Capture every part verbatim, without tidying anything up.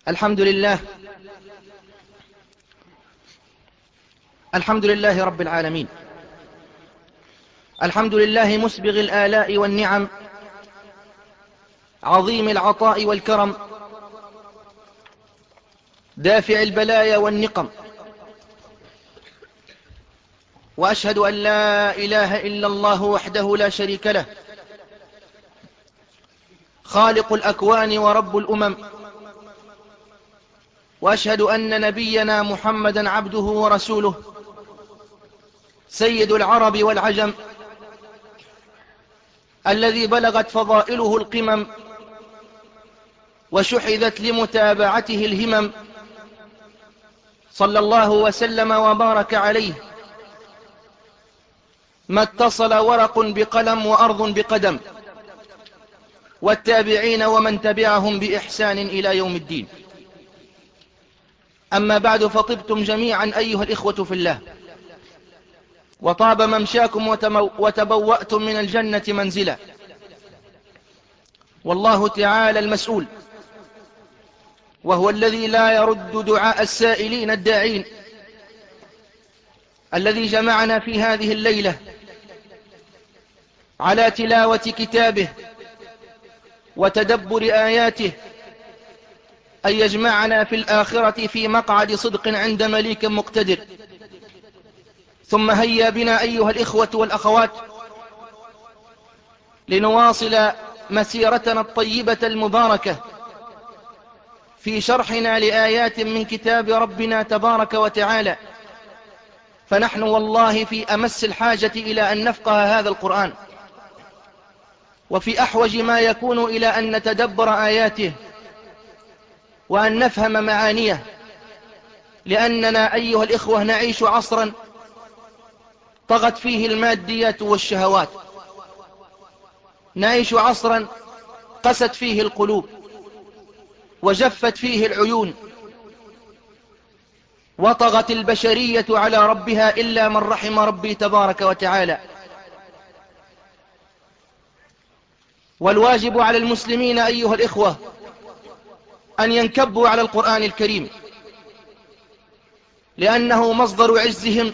الحمد لله الحمد لله رب العالمين. الحمد لله مسبغ الآلاء والنعم، عظيم العطاء والكرم، دافع البلايا والنقم. وأشهد أن لا إله إلا الله وحده لا شريك له، خالق الأكوان ورب الأمم. وأشهد أن نبينا محمدا عبده ورسوله، سيد العرب والعجم، الذي بلغت فضائله القمم وشحذت لمتابعته الهمم، صلى الله وسلم وبارك عليه، ما اتصل ورق بقلم وأرض بقدم، والتابعين ومن تبعهم بإحسان إلى يوم الدين. أما بعد، فطبتم جميعا أيها الإخوة في الله، وطاب ممشاكم وتبوأتم من الجنة منزلا. والله تعالى المسؤول، وهو الذي لا يرد دعاء السائلين الداعين، الذي جمعنا في هذه الليلة على تلاوة كتابه وتدبر آياته، أن يجمعنا في الآخرة في مقعد صدق عند مليك مقتدر. ثم هيا بنا أيها الإخوة والأخوات لنواصل مسيرتنا الطيبة المباركة في شرحنا لآيات من كتاب ربنا تبارك وتعالى. فنحن والله في أمس الحاجة إلى أن نفقه هذا القرآن، وفي أحوج ما يكون إلى أن نتدبر آياته وأن نفهم معانيه، لأننا أيها الإخوة نعيش عصرا طغت فيه الماديات والشهوات، نعيش عصرا قست فيه القلوب وجفت فيه العيون، وطغت البشرية على ربها إلا من رحم ربي تبارك وتعالى. والواجب على المسلمين أيها الإخوة أن ينكبوا على القرآن الكريم، لأنه مصدر عزهم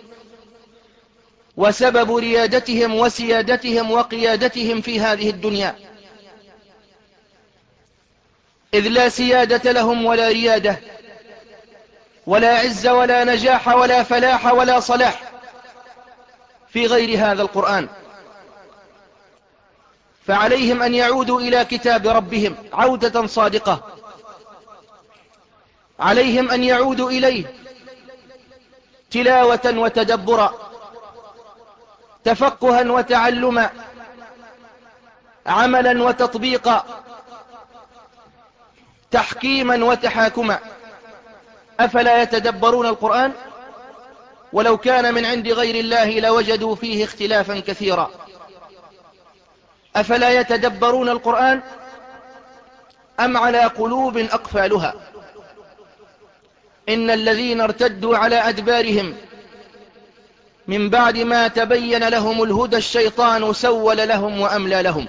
وسبب ريادتهم وسيادتهم وقيادتهم في هذه الدنيا، إذ لا سيادة لهم ولا ريادة ولا عز ولا نجاح ولا فلاح ولا صلاح في غير هذا القرآن. فعليهم أن يعودوا إلى كتاب ربهم عودة صادقة، عليهم أن يعودوا إليه تلاوة وتدبرا، تفقها وتعلما، عملا وتطبيقا، تحكيما وتحاكما. أفلا يتدبرون القرآن؟ ولو كان من عند غير الله لوجدوا فيه اختلافا كثيرا. أفلا يتدبرون القرآن أم على قلوب أقفالها؟ إن الذين ارتدوا على أدبارهم من بعد ما تبين لهم الهدى الشيطان سول لهم وأملى لهم.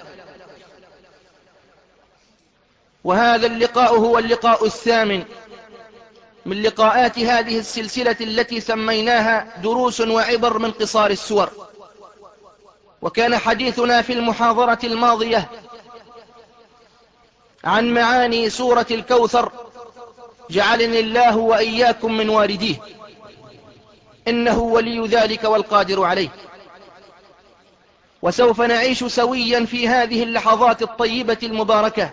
وهذا اللقاء هو اللقاء الثامن من لقاءات هذه السلسلة التي سميناها دروس وعبر من قصار السور. وكان حديثنا في المحاضرة الماضية عن معاني سورة الكوثر، جعلني الله وإياكم من وارديه، إنه ولي ذلك والقادر عليه. وسوف نعيش سويا في هذه اللحظات الطيبة المباركة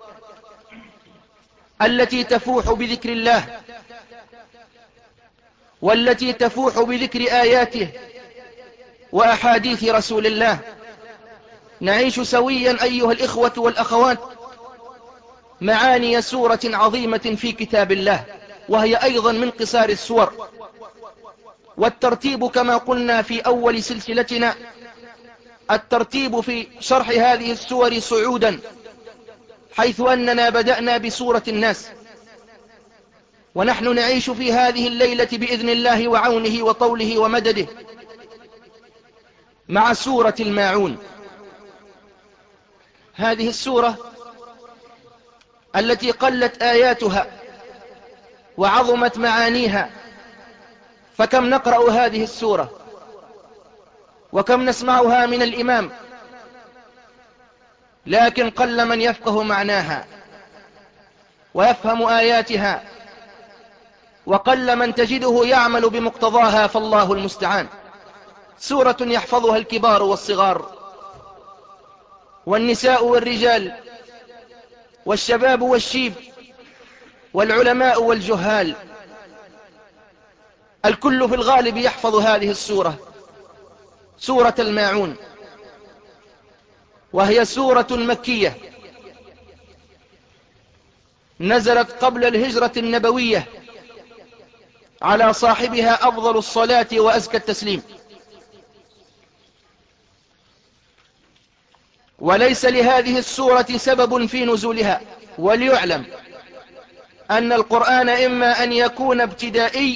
التي تفوح بذكر الله، والتي تفوح بذكر آياته وأحاديث رسول الله. نعيش سويا أيها الإخوة والأخوات معاني سورة عظيمة في كتاب الله، وهي أيضا من قصار السور. والترتيب كما قلنا في أول سلسلتنا، الترتيب في شرح هذه السور صعودا، حيث أننا بدأنا بسورة الناس، ونحن نعيش في هذه الليلة بإذن الله وعونه وطوله ومدده مع سورة الماعون. هذه السورة التي قلت آياتها وعظمت معانيها، فكم نقرأ هذه السورة وكم نسمعها من الإمام، لكن قل من يفقه معناها ويفهم آياتها، وقل من تجده يعمل بمقتضاها، فالله المستعان. سورة يحفظها الكبار والصغار والنساء والرجال والشباب والشيب والعلماء والجهال، الكل في الغالب يحفظ هذه السورة، سورة الماعون، وهي سورة مكية نزلت قبل الهجرة النبوية، على صاحبها أفضل الصلاة وأزكى التسليم. وليس لهذه السورة سبب في نزولها. وليعلم أن القرآن إما أن يكون ابتدائي،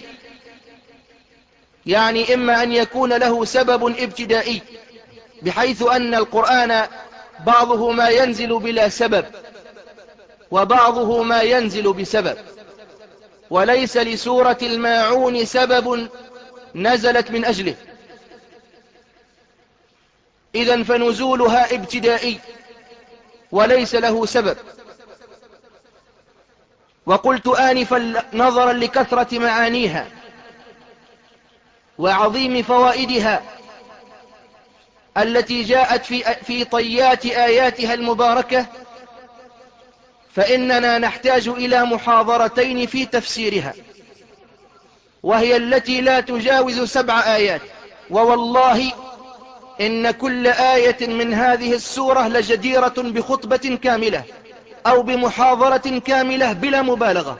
يعني إما أن يكون له سبب ابتدائي، بحيث أن القرآن بعضه ما ينزل بلا سبب وبعضه ما ينزل بسبب، وليس لسورة الماعون سبب نزلت من أجله، إذن فنزولها ابتدائي وليس له سبب. وقلت آنفا نظرا لكثرة معانيها وعظيم فوائدها التي جاءت في, في طيات آياتها المباركة، فإننا نحتاج إلى محاضرتين في تفسيرها، وهي التي لا تجاوز سبع آيات. ووالله إن كل آية من هذه السورة لجديرة بخطبة كاملة أو بمحاضرة كاملة بلا مبالغة،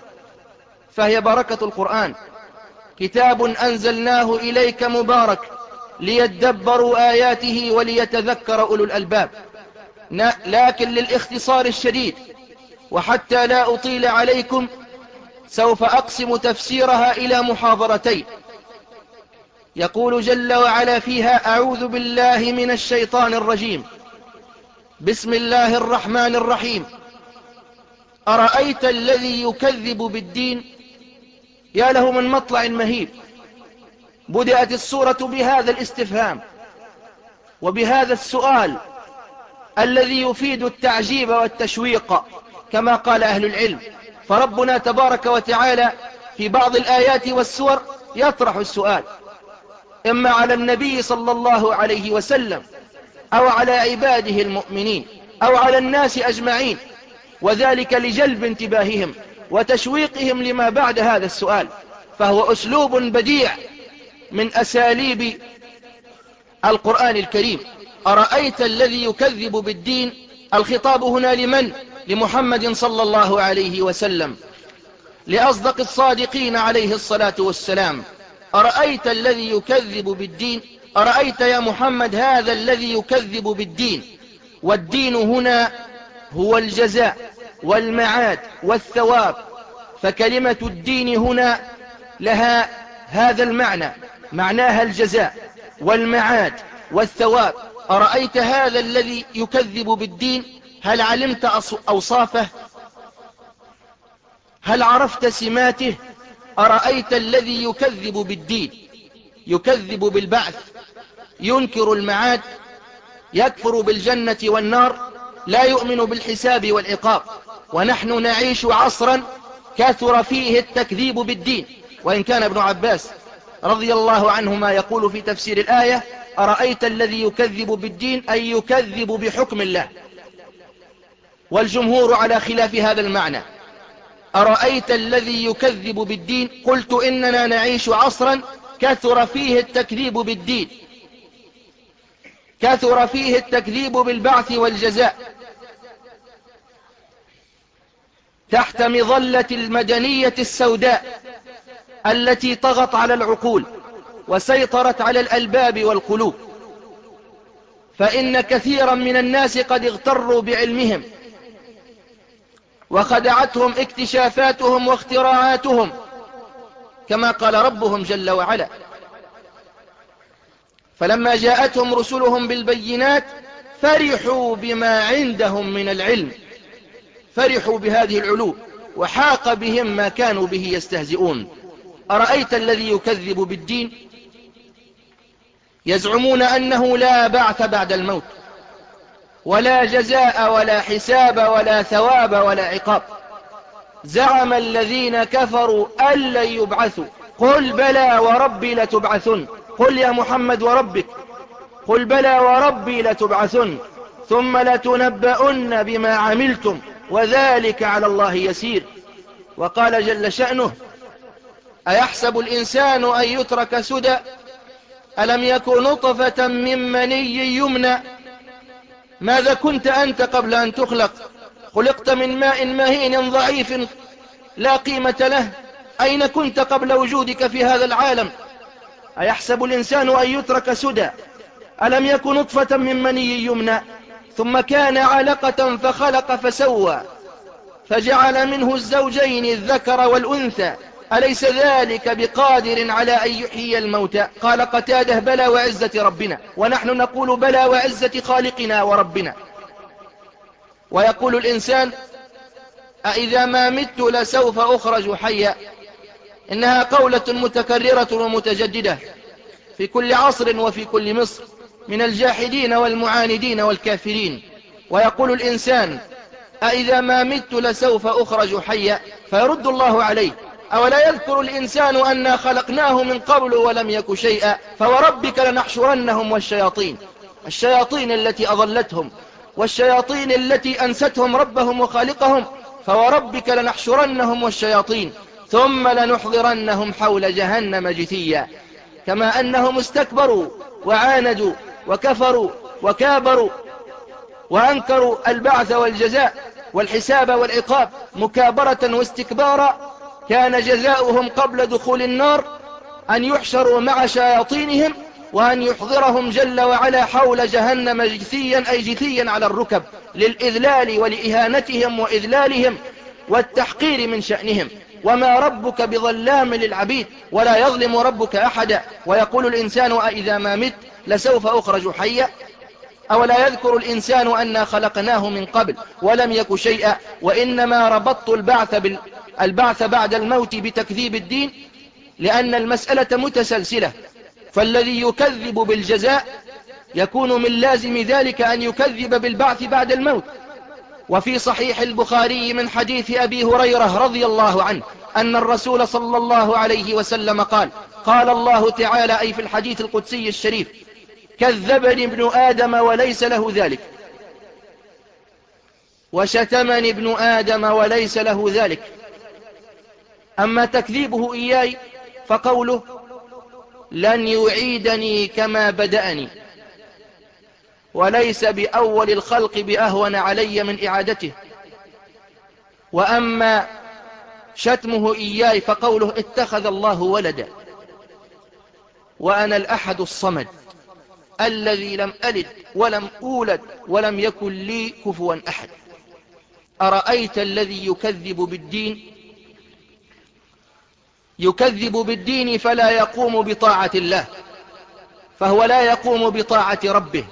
فهي بركة القرآن، كتاب أنزلناه إليك مبارك ليدبروا آياته وليتذكر أولو الألباب. لكن للاختصار الشديد وحتى لا أطيل عليكم سوف أقسم تفسيرها إلى محاضرتين. يقول جل وعلا فيها: أعوذ بالله من الشيطان الرجيم، بسم الله الرحمن الرحيم، أرأيت الذي يكذب بالدين. يا له من مطلع مهيب. بدأت السورة بهذا الاستفهام وبهذا السؤال الذي يفيد التعجيب والتشويق كما قال أهل العلم. فربنا تبارك وتعالى في بعض الآيات والسور يطرح السؤال إما على النبي صلى الله عليه وسلم أو على عباده المؤمنين أو على الناس أجمعين، وذلك لجلب انتباههم وتشويقهم لما بعد هذا السؤال، فهو أسلوب بديع من أساليب القرآن الكريم. أرأيت الذي يكذب بالدين، الخطاب هنا لمن؟ لمحمد صلى الله عليه وسلم، لأصدق الصادقين عليه الصلاة والسلام. أرأيت الذي يكذب بالدين، أرأيت يا محمد هذا الذي يكذب بالدين. والدين هنا هو الجزاء والمعاد والثواب، فكلمة الدين هنا لها هذا المعنى، معناها الجزاء والمعاد والثواب. أرأيت هذا الذي يكذب بالدين، هل علمت أوصافه؟ هل عرفت سماته؟ أرأيت الذي يكذب بالدين، يكذب بالبعث، ينكر المعاد، يكفر بالجنة والنار، لا يؤمن بالحساب والعقاب. ونحن نعيش عصرا كثر فيه التكذيب بالدين، وإن كان ابن عباس رضي الله عنهما يقول في تفسير الآية: أرأيت الذي يكذب بالدين، أي يكذب بحكم الله، والجمهور على خلاف هذا المعنى. أرأيت الذي يكذب بالدين، قلت إننا نعيش عصرا كثر فيه التكذيب بالدين، كثر فيه التكذيب بالبعث والجزاء، تحت مظلة المدنية السوداء التي طغت على العقول وسيطرت على الألباب والقلوب. فإن كثيرا من الناس قد اغتروا بعلمهم وخدعتهم اكتشافاتهم واختراعاتهم، كما قال ربهم جل وعلا: فلما جاءتهم رسلهم بالبينات فرحوا بما عندهم من العلم، فرحوا بهذه العلوم وحاق بهم ما كانوا به يستهزئون. أرأيت الذي يكذب بالدين؟ يزعمون أنه لا بعث بعد الموت، ولا جزاء ولا حساب ولا ثواب ولا عقاب. زعم الذين كفروا أن لن يبعثوا، قل بلى وربي لتبعثن. قل يا محمد وربك، قل بلى وربي لتبعثن ثم لتنبؤن بما عملتم وذلك على الله يسير. وقال جل شأنه: أيحسب الإنسان أن يترك سدى ألم يكن نطفة من مني يمنى ماذا كنت أنت قبل أن تخلق خلقت من ماء مهين ضعيف لا قيمة له أين كنت قبل وجودك في هذا العالم؟ أيحسب الإنسان أن يترك سدى ألم يكن نطفة من مني يمنى ثم كان علقة فخلق فسوى فجعل منه الزوجين الذكر والأنثى أليس ذلك بقادر على أن يحيي الموتى؟ قال قتاده: بلى وعزة ربنا. ونحن نقول: بلى وعزة خالقنا وربنا. ويقول الإنسان: أإذا ما مت لسوف أخرج حيا. إنها قولة متكررة ومتجددة في كل عصر وفي كل مصر من الجاحدين والمعاندين والكافرين. ويقول الإنسان: أإذا ما مت لسوف أخرج حيا. فيرد الله عليه: أولا يذكر الإنسان أنا خلقناه من قبل ولم يك شيئا فوربك لنحشرنهم والشياطين الشياطين التي أضلتهم والشياطين التي أنستهم ربهم وخالقهم فوربك لنحشرنهم والشياطين ثم لنحضرنهم حول جهنم جثيا. كما أنهم استكبروا وعاندوا وكفروا وكابروا وأنكروا البعث والجزاء والحساب والعقاب مكابرة واستكبارا، كان جزاؤهم قبل دخول النار أن يحشروا مع شياطينهم وأن يحضرهم جل وعلا حول جهنم جثيا، أي جثيا على الركب، للإذلال ولإهانتهم وإذلالهم والتحقير من شأنهم. وما ربك بظلام للعبيد ولا يظلم ربك أحدا. ويقول الإنسان: أإذا ما مت لسوف أخرج حيا. أولا يذكر الإنسان أنا خلقناه من قبل ولم يك شيئا. وإنما ربطت البعث, بال... البعث بعد الموت بتكذيب الدين لأن المسألة متسلسلة، فالذي يكذب بالجزاء يكون من لازم ذلك أن يكذب بالبعث بعد الموت. وفي صحيح البخاري من حديث أبي هريرة رضي الله عنه أن الرسول صلى الله عليه وسلم قال: قال الله تعالى، أي في الحديث القدسي الشريف: كذبني ابن آدم وليس له ذلك، وشتمني ابن آدم وليس له ذلك. أما تكذيبه إياي فقوله: لن يعيدني كما بدأني، وليس بأول الخلق بأهون علي من إعادته. وأما شتمه إياي فقوله: اتخذ الله ولدا وأنا الأحد الصمد الذي لم ألد ولم أولد ولم يكن لي كفوا أحد. أرأيت الذي يكذب بالدين؟ يكذب بالدين فلا يقوم بطاعة الله، فهو لا يقوم بطاعة ربه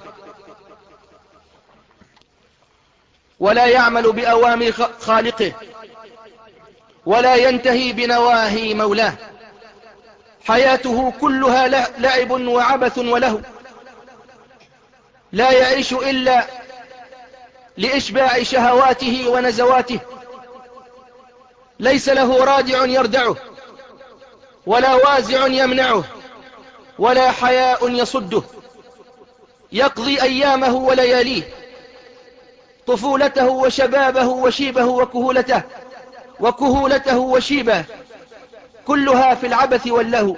ولا يعمل بأوامر خالقه ولا ينتهي بنواهي مولاه. حياته كلها لعب وعبث وله، لا يعيش إلا لإشباع شهواته ونزواته، ليس له رادع يردعه ولا وازع يمنعه ولا حياء يصده. يقضي أيامه ولياليه، طفولته وشبابه وشيبه وكهولته وكهولته وشيبه كلها في العبث واللهو،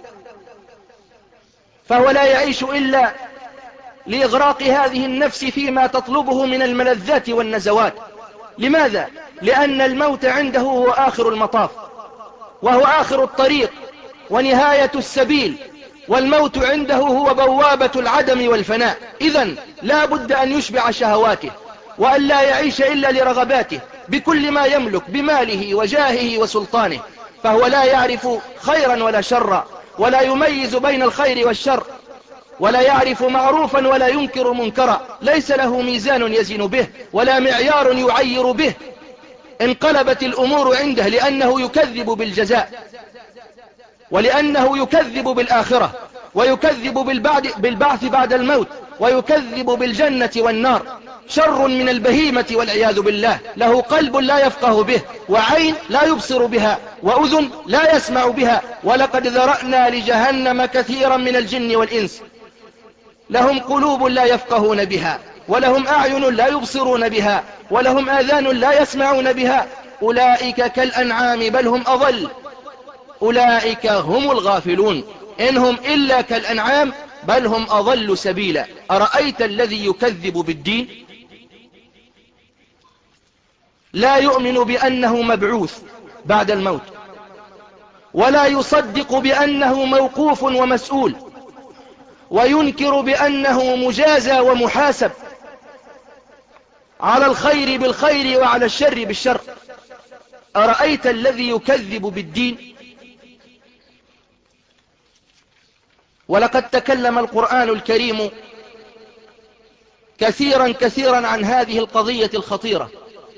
فهو لا يعيش إلا لإغراق هذه النفس فيما تطلبه من الملذات والنزوات. لماذا؟ لأن الموت عنده هو آخر المطاف، وهو آخر الطريق ونهاية السبيل، والموت عنده هو بوابة العدم والفناء. إذن لا بد أن يشبع شهواته وأن لا يعيش إلا لرغباته بكل ما يملك بماله وجاهه وسلطانه، فهو لا يعرف خيرا ولا شرا، ولا يميز بين الخير والشر، ولا يعرف معروفا ولا ينكر منكرا، ليس له ميزان يزن به ولا معيار يعير به، انقلبت الأمور عنده، لأنه يكذب بالجزاء، ولأنه يكذب بالآخرة، ويكذب بالبعث بعد الموت، ويكذب بالجنة والنار. شر من البهيمة والعياذ بالله. له قلب لا يفقه به، وعين لا يبصر بها، وأذن لا يسمع بها. ولقد ذرأنا لجهنم كثيرا من الجن والإنس لهم قلوب لا يفقهون بها، ولهم أعين لا يبصرون بها، ولهم آذان لا يسمعون بها. أولئك كالأنعام بل هم أضل، أولئك هم الغافلون، إنهم إلا كالأنعام بل هم أضل سبيلا. أرأيت الذي يكذب بالدين؟ لا يؤمن بأنه مبعوث بعد الموت، ولا يصدق بأنه موقوف ومسؤول، وينكر بأنه مجازى ومحاسب على الخير بالخير وعلى الشر بالشر. أرأيت الذي يكذب بالدين؟ ولقد تكلم القرآن الكريم كثيرا كثيرا عن هذه القضية الخطيرة،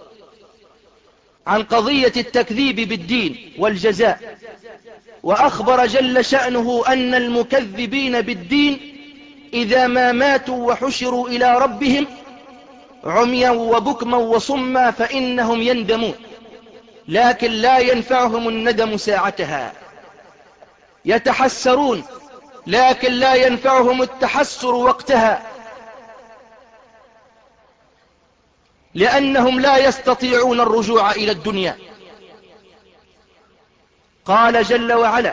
عن قضية التكذيب بالدين والجزاء. وأخبر جل شأنه أن المكذبين بالدين إذا ما ماتوا وحشروا إلى ربهم عميا وبكما وصما فإنهم يندمون، لكن لا ينفعهم الندم ساعتها. يتحسرون لكن لا ينفعهم التحسر وقتها، لأنهم لا يستطيعون الرجوع إلى الدنيا. قال جل وعلا: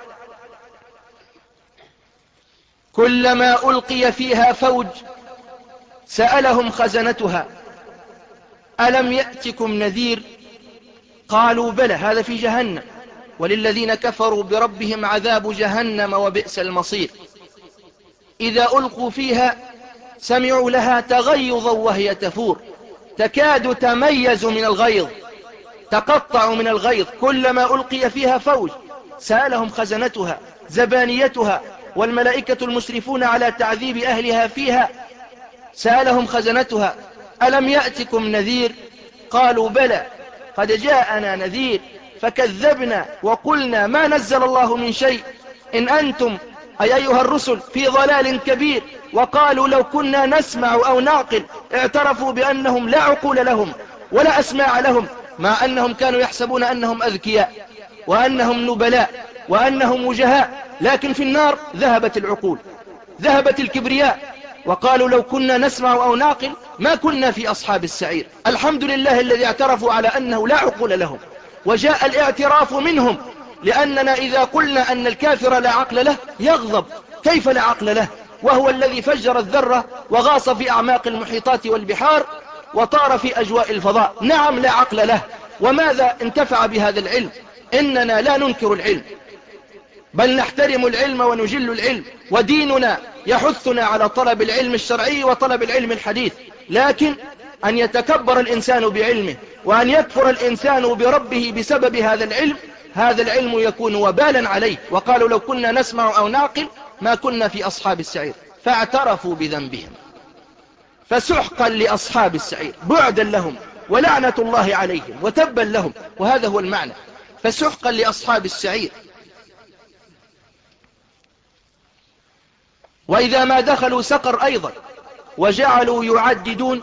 كلما ألقي فيها فوج سألهم خزنتها ألم يأتكم نذير قالوا بلى. هذا في جهنم، وللذين كفروا بربهم عذاب جهنم وبئس المصير. إذا ألقوا فيها سمعوا لها تغيظا وهي تفور، تكاد تميز من الغيظ، تقطع من الغيظ. كلما ألقي فيها فوج سألهم خزنتها زبانيتها والملائكة المشرفون على تعذيب أهلها فيها، سألهم خزنتها ألم يأتكم نذير قالوا بلى قد جاءنا نذير فكذبنا وقلنا ما نزل الله من شيء إن أنتم أي أيها الرسل في ضلال كبير. وقالوا لو كنا نسمع أو نعقل. اعترفوا بأنهم لا عقول لهم ولا أسماع لهم، مع أنهم كانوا يحسبون أنهم أذكياء وأنهم نبلاء وأنهم وجهاء، لكن في النار ذهبت العقول، ذهبت الكبرياء. وقالوا لو كنا نسمع أو نعقل ما كنا في أصحاب السعير. الحمد لله الذي اعترفوا على أنه لا عقول لهم، وجاء الاعتراف منهم، لأننا إذا قلنا أن الكافر لا عقل له يغضب. كيف لا عقل له وهو الذي فجر الذرة وغاص في أعماق المحيطات والبحار وطار في أجواء الفضاء؟ نعم لا عقل له. وماذا انتفع بهذا العلم؟ إننا لا ننكر العلم، بل نحترم العلم ونجل العلم، وديننا يحثنا على طلب العلم الشرعي وطلب العلم الحديث. لكن أن يتكبر الإنسان بعلمه وأن يكفر الإنسان بربه بسبب هذا العلم، هذا العلم يكون وبالا عليه. وقالوا لو كنا نسمع أو نعقل ما كنا في أصحاب السعير، فاعترفوا بذنبهم فسحقا لأصحاب السعير، بعدا لهم ولعنة الله عليهم وتبا لهم. وهذا هو المعنى، فسحقا لأصحاب السعير. وإذا ما دخلوا سقر أيضا وجعلوا يعددون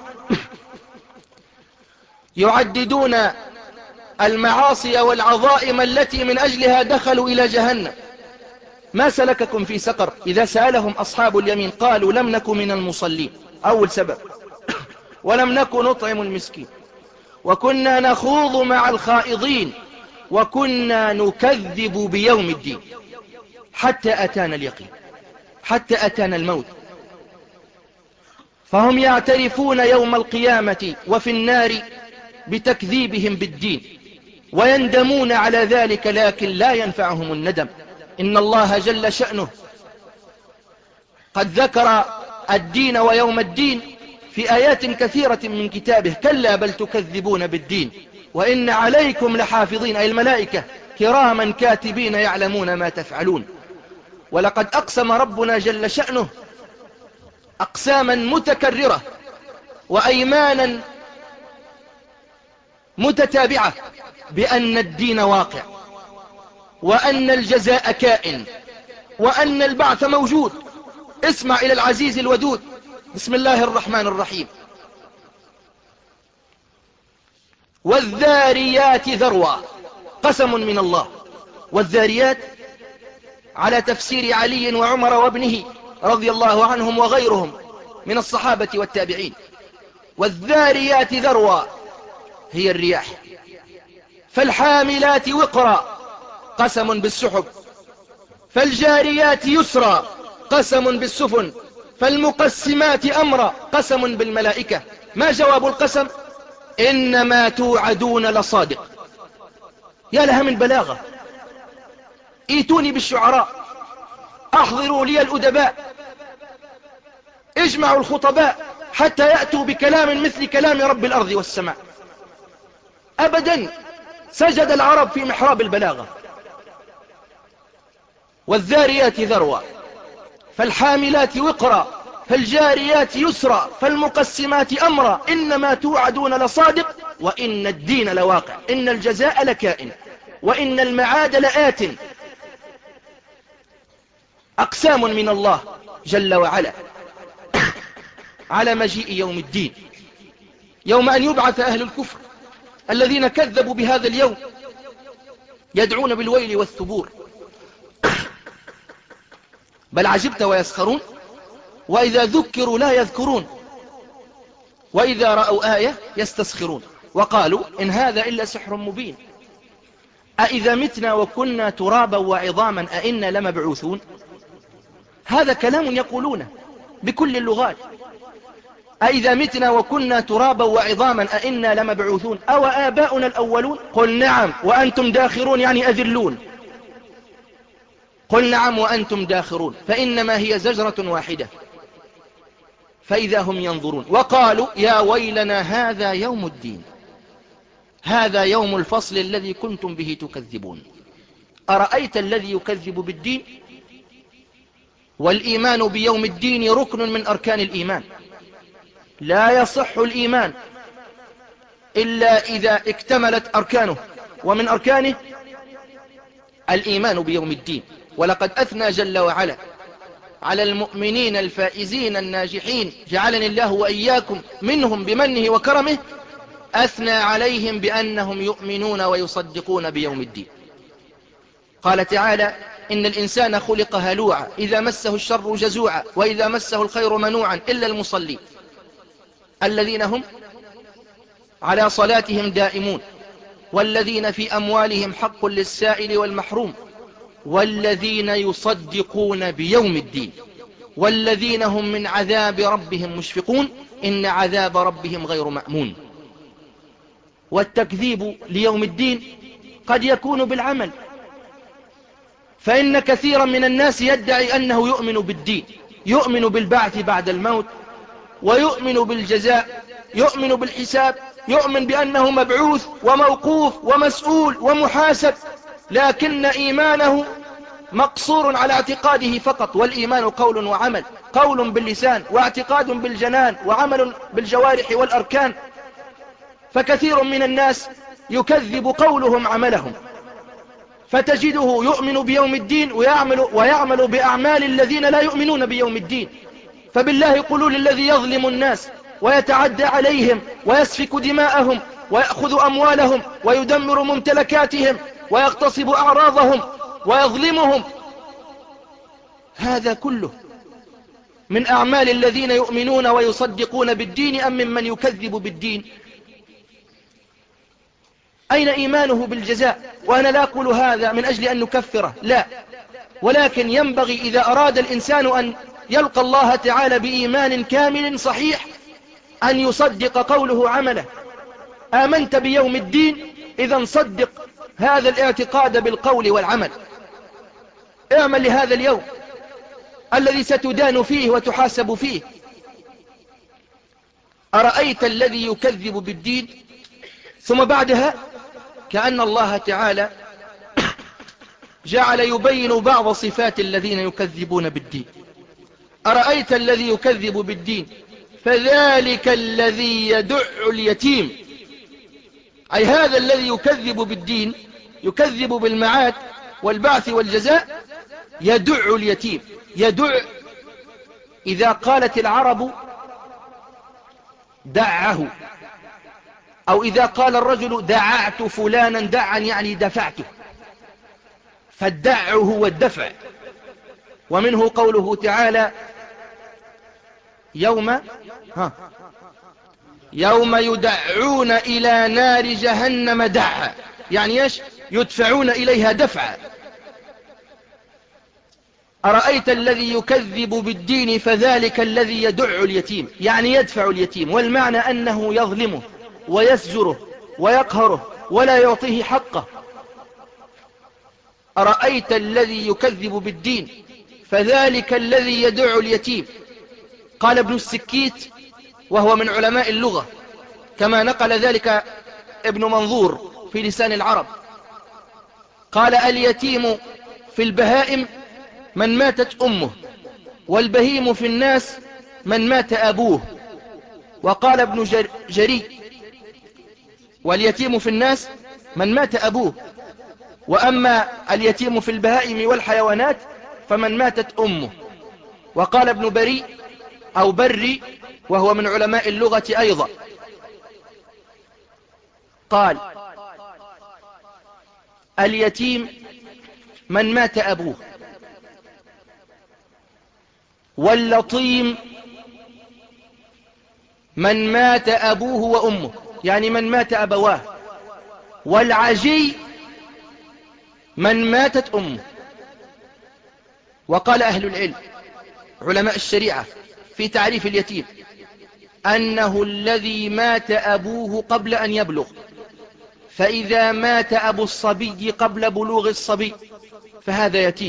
يعددون المعاصي والعظائم التي من أجلها دخلوا إلى جهنم. ما سلككم في سقر؟ إذا سألهم أصحاب اليمين قالوا لم نكن من المصلين، أول سبب، ولم نكن نطعم المسكين، وكنا نخوض مع الخائضين، وكنا نكذب بيوم الدين حتى أتانا اليقين، حتى أتانا الموت. فهم يعترفون يوم القيامة وفي النار بتكذيبهم بالدين، ويندمون على ذلك، لكن لا ينفعهم الندم. إن الله جل شأنه قد ذكر الدين ويوم الدين في آيات كثيرة من كتابه. كلا بل تكذبون بالدين وإن عليكم لحافظين، أي الملائكة كراما كاتبين يعلمون ما تفعلون. ولقد أقسم ربنا جل شأنه أقساما متكررة وأيمانا متتابعة بأن الدين واقع، وأن الجزاء كائن، وأن البعث موجود. اسمع إلى العزيز الودود. بسم الله الرحمن الرحيم. والذاريات ذروة، قسم من الله. والذاريات على تفسير علي وعمر وابنه رضي الله عنهم وغيرهم من الصحابة والتابعين. والذاريات ذروة هي الرياح. فالحاملات وقرا، قسم بالسحب. فالجاريات يسرا، قسم بالسفن. فالمقسمات أمرا، قسم بالملائكة. ما جواب القسم؟ إنما توعدون لصادق. يا لها من بلاغة. ايتوني بالشعراء، احضروا لي الأدباء، اجمعوا الخطباء حتى يأتوا بكلام مثل كلام رب الأرض والسماء. أبدا، سجد العرب في محراب البلاغة. والذاريات ذروة، فالحاملات وقرا، فالجاريات يسرا، فالمقسمات أمرا، إنما توعدون لصادق وإن الدين لواقع. إن الجزاء لكائن وإن المعاد لآت. أقسام من الله جل وعلا على مجيء يوم الدين، يوم أن يبعث أهل الكفر الذين كذبوا بهذا اليوم يدعون بالويل والثبور. بل عجبت ويسخرون وإذا ذكروا لا يذكرون وإذا رأوا آية يستسخرون وقالوا إن هذا إلا سحر مبين أإذا متنا وكنا ترابا وعظاما أإنا لمبعوثون. هذا كلام يقولونه بكل اللغات. أإذا متنا وكنا ترابا وعظاما أإنا لمبعوثون أو آباؤنا الأولون. قل نعم وأنتم داخرون، يعني أذلون. قل نعم وأنتم داخرون، فإنما هي زجرة واحدة فإذا هم ينظرون. وقالوا يا ويلنا هذا يوم الدين، هذا يوم الفصل الذي كنتم به تكذبون. أرأيت الذي يكذب بالدين؟ والإيمان بيوم الدين ركن من أركان الإيمان. لا يصح الإيمان إلا إذا اكتملت أركانه، ومن أركانه الإيمان بيوم الدين. ولقد أثنى جل وعلا على المؤمنين الفائزين الناجحين، جعلني الله وإياكم منهم بمنه وكرمه، أثنى عليهم بأنهم يؤمنون ويصدقون بيوم الدين. قال تعالى إن الإنسان خلق هلوعا إذا مسه الشر جزوعا وإذا مسه الخير منوعا إلا المصلين الذين هم على صلاتهم دائمون والذين في أموالهم حق للسائل والمحروم والذين يصدقون بيوم الدين والذين هم من عذاب ربهم مشفقون إن عذاب ربهم غير مأمون. والتكذيب ليوم الدين قد يكون بالعمل، فإن كثيرا من الناس يدعي أنه يؤمن بالدين، يؤمن بالبعث بعد الموت، ويؤمن بالجزاء، يؤمن بالحساب، يؤمن بأنه مبعوث وموقوف ومسؤول ومحاسب، لكن إيمانه مقصور على اعتقاده فقط. والإيمان قول وعمل، قول باللسان واعتقاد بالجنان وعمل بالجوارح والأركان. فكثير من الناس يكذب قولهم عملهم، فتجده يؤمن بيوم الدين ويعمل, ويعمل بأعمال الذين لا يؤمنون بيوم الدين. فبالله قولوا للذي يظلم الناس ويتعدى عليهم ويسفك دماءهم ويأخذ أموالهم ويدمر ممتلكاتهم ويغتصب أعراضهم ويظلمهم، هذا كله من أعمال الذين يؤمنون ويصدقون بالدين أم ممن يكذب بالدين؟ أين إيمانه بالجزاء؟ وأنا لا أقول هذا من أجل أن نكفره، لا، ولكن ينبغي إذا أراد الإنسان أن يلقى الله تعالى بإيمان كامل صحيح أن يصدق قوله عمله. آمنت بيوم الدين، إذا صدق هذا الاعتقاد بالقول والعمل. اعمل لهذا اليوم الذي ستدان فيه وتحاسب فيه. أرأيت الذي يكذب بالدين؟ ثم بعدها كأن الله تعالى جعل يبين بعض صفات الذين يكذبون بالدين. أرأيت الذي يكذب بالدين؟ فذلك الذي يدع اليتيم أي هذا الذي يكذب بالدين، يكذب بالمعاد والبعث والجزاء، يدع اليتيم. يدع، إذا قالت العرب دعه، أو إذا قال الرجل دععت فلانا دعا يعني دفعته، فالدع هو الدفع. ومنه قوله تعالى يوم ها يوم يدعون إلى نار جهنم دعا، يعني ايش؟ يدفعون إليها دفعا. أرأيت الذي يكذب بالدين فذلك الذي يدع اليتيم، يعني يدفع اليتيم، والمعنى أنه يظلمه ويسجره ويقهره ولا يعطيه حقه. أرأيت الذي يكذب بالدين فذلك الذي يدع اليتيم. قال ابن السكيت وهو من علماء اللغة، كما نقل ذلك ابن منظور في لسان العرب، قال اليتيم في البهائم من ماتت أمه، والبهيم في الناس من مات أبوه. وقال ابن جري واليتيم في الناس من مات أبوه، وأما اليتيم في البهائم والحيوانات فمن ماتت أمه. وقال ابن بري أو بري وهو من علماء اللغة أيضا، قال اليتيم من مات أبوه، واللطيم من مات أبوه وأمه، يعني من مات أبواه، والعجي من ماتت أمه. وقال أهل العلم علماء الشريعة في تعريف اليتيم أنه الذي مات أبوه قبل أن يبلغ، فإذا مات أبو الصبي قبل بلوغ الصبي فهذا يتيم.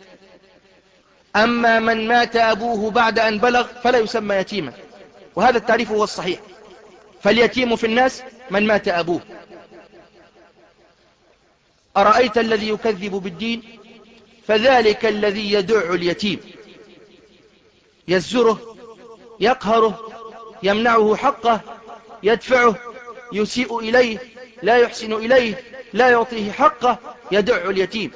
أما من مات أبوه بعد أن بلغ فلا يسمى يتيما، وهذا التعريف هو الصحيح. فاليتيم في الناس من مات أبوه. أرأيت الذي يكذب بالدين فذلك الذي يدع اليتيم، يزره، يقهره، يمنعه حقه، يدفعه، يسيء إليه، لا يحسن إليه، لا يعطيه حقه. يدع اليتيم،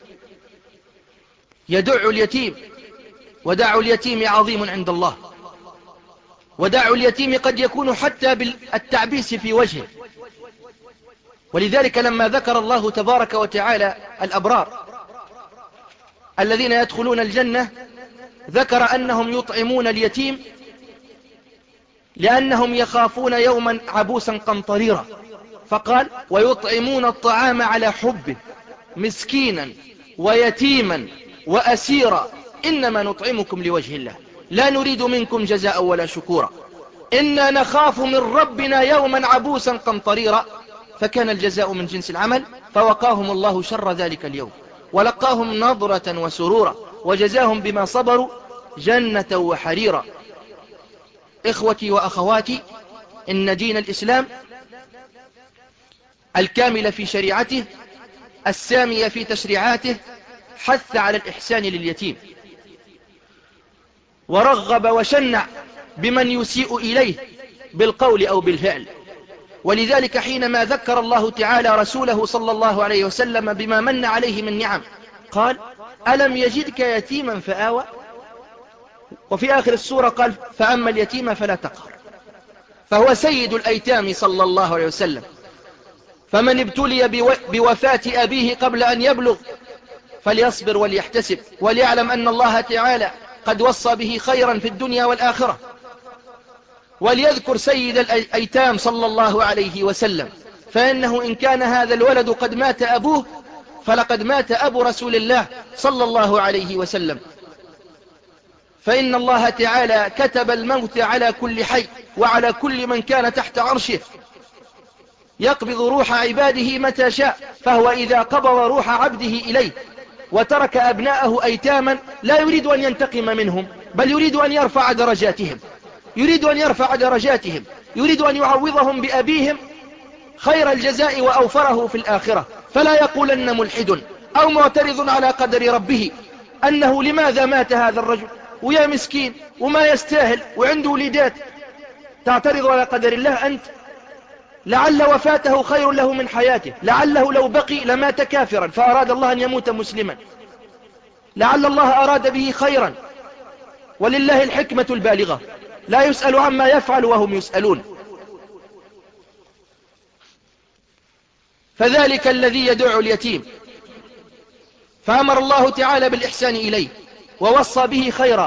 يدع اليتيم. ودع اليتيم عظيم عند الله، ودع اليتيم قد يكون حتى بالتعبيس في وجهه. ولذلك لما ذكر الله تبارك وتعالى الأبرار الذين يدخلون الجنة ذكر أنهم يطعمون اليتيم لأنهم يخافون يوما عبوسا قمطريرا، فقال ويطعمون الطعام على حبه مسكينا ويتيما وأسيرا إنما نطعمكم لوجه الله لا نريد منكم جزاء ولا شكورا إنا نخاف من ربنا يوما عبوسا قمطريرا فكان الجزاء من جنس العمل فوقاهم الله شر ذلك اليوم ولقاهم نظرة وسرورا وجزاهم بما صبروا جنة وحريرا. إخوتي وأخواتي، إن دين الإسلام الكامل في شريعته السامية في تشريعاته حث على الإحسان لليتيم، ورغب وشنع بمن يسيء إليه بالقول أو بالفعل. ولذلك حينما ذكر الله تعالى رسوله صلى الله عليه وسلم بما من عليه من نعم قال ألم يجدك يتيما فآوى، وفي آخر السورة قال فأما اليتيم فلا تقهر، فهو سيد الأيتام صلى الله عليه وسلم. فمن ابتلي بوفاة أبيه قبل أن يبلغ فليصبر وليحتسب وليعلم أن الله تعالى قد وصى به خيرا في الدنيا والآخرة. وليذكر سيد الأيتام صلى الله عليه وسلم، فإنه إن كان هذا الولد قد مات أبوه فلقد مات أبو رسول الله صلى الله عليه وسلم. فإن الله تعالى كتب الموت على كل حي وعلى كل من كان تحت عرشه، يقبض روح عباده متى شاء، فهو إذا قبض روح عبده إليه وترك أبناءه أيتاما لا يريد أن ينتقم منهم، بل يريد أن يرفع درجاتهم، يريد أن يرفع درجاتهم يريد أن يعوضهم بأبيهم خير الجزاء وأوفره في الآخرة. فلا يقولن ملحد أو معترض على قدر ربه أنه لماذا مات هذا الرجل ويا مسكين وما يستاهل وعنده وليدات، تعترض على قدر الله أنت؟ لعل وفاته خير له من حياته، لعله لو بقي لمات كافرا فأراد الله أن يموت مسلما، لعل الله أراد به خيرا، ولله الحكمة البالغة، لا يسأل عما يفعل وهم يسألون. فذلك الذي يدع اليتيم، فأمر الله تعالى بالإحسان إليه ووصى به خيرا،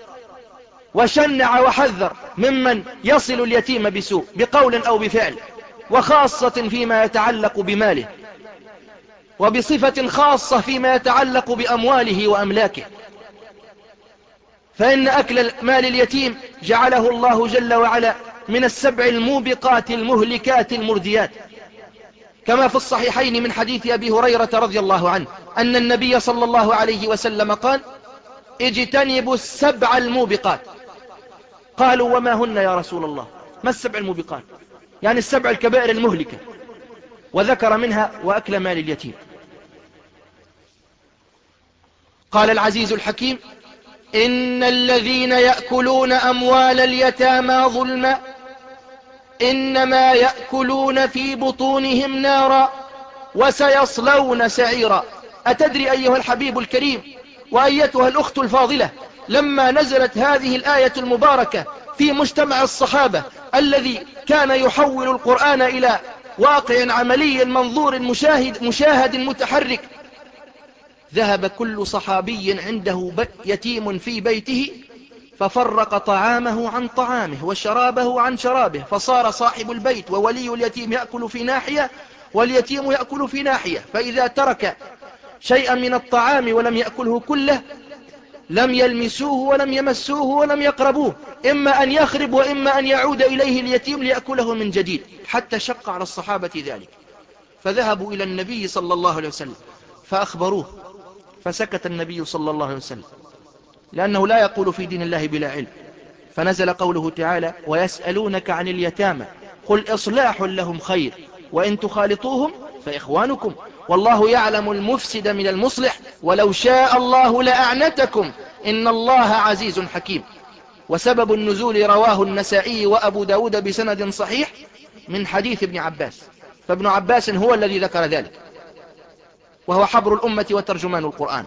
وشنع وحذر ممن يصل اليتيم بسوء بقول أو بفعل، وخاصة فيما يتعلق بماله، وبصفة خاصة فيما يتعلق بأمواله وأملاكه. فإن أكل مال اليتيم جعله الله جل وعلا من السبع الموبقات المهلكات المرديات، كما في الصحيحين من حديث أبي هريرة رضي الله عنه أن النبي صلى الله عليه وسلم قال: اجتنبوا السبع الموبقات. قالوا: وما هن يا رسول الله؟ ما السبع الموبقات؟ يعني السبع الكبائر المهلكة، وذكر منها وأكل مال اليتيم. قال العزيز الحكيم: إن الذين يأكلون أموال اليتامى ظلما إنما يأكلون في بطونهم نارا وسيصلون سعيرا. أتدري أيها الحبيب الكريم وأيتها الأخت الفاضلة، لما نزلت هذه الآية المباركة في مجتمع الصحابة الذي كان يحول القرآن إلى واقع عملي منظور مشاهد, مشاهد متحرك، ذهب كل صحابي عنده يتيم في بيته ففرق طعامه عن طعامه وشرابه عن شرابه، فصار صاحب البيت وولي اليتيم يأكل في ناحية واليتيم يأكل في ناحية، فإذا ترك شيئا من الطعام ولم يأكله كله لم يلمسوه ولم يمسوه ولم يقربوه، إما أن يخرب وإما أن يعود إليه اليتيم ليأكله من جديد، حتى شق على الصحابة ذلك. فذهبوا إلى النبي صلى الله عليه وسلم فأخبروه، فسكت النبي صلى الله عليه وسلم، لأنه لا يقول في دين الله بلا علم. فنزل قوله تعالى: ويسألونك عن اليتامى قل إصلاح لهم خير وإن تخالطوهم فإخوانكم والله يعلم المفسد من المصلح ولو شاء الله لأعنتكم إن الله عزيز حكيم. وسبب النزول رواه النسائي وأبو داود بسند صحيح من حديث ابن عباس، فابن عباس هو الذي ذكر ذلك، وهو حبر الأمة وترجمان القرآن.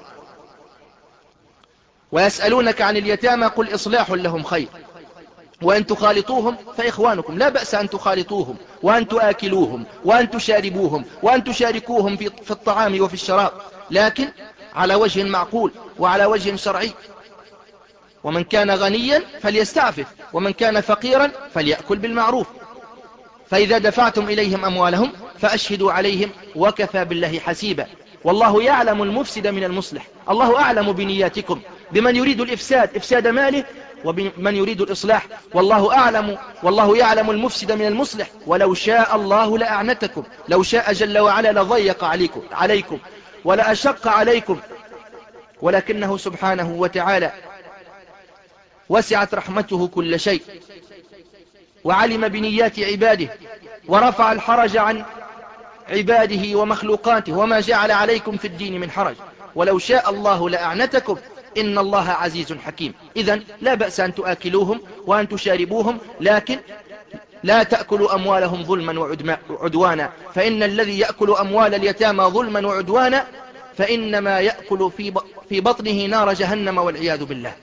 ويسألونك عن اليتامى قل إصلاح لهم خير وأن تخالطوهم فإخوانكم. لا بأس أن تخالطوهم وأن تآكلوهم وأن تشاربوهم وأن تشاركوهم في الطعام وفي الشراب، لكن على وجه معقول وعلى وجه شرعي. ومن كان غنيا فليستعفف ومن كان فقيرا فليأكل بالمعروف. فإذا دفعتم إليهم أموالهم فأشهدوا عليهم وكفى بالله حسيبا والله يعلم المفسد من المصلح. الله أعلم بنياتكم، بمن يريد الإفساد إفساد ماله وبمن يريد الإصلاح، والله أعلم والله يعلم المفسد من المصلح ولو شاء الله لأعنتكم. لو شاء جل وعلا لضيق عليكم, عليكم ولأشق عليكم، ولكنه سبحانه وتعالى وسعت رحمته كل شيء وعلم بنيات عباده ورفع الحرج عن عباده ومخلوقاته وما جعل عليكم في الدين من حرج، ولو شاء الله لأعنتكم إن الله عزيز حكيم. إذن لا بأس أن تآكلوهم وأن تشاربوهم، لكن لا تأكلوا أموالهم ظلما وعدوانا، فإن الذي يأكل أموال اليتامى ظلما وعدوانا فإنما يأكل في بطنه نار جهنم والعياذ بالله.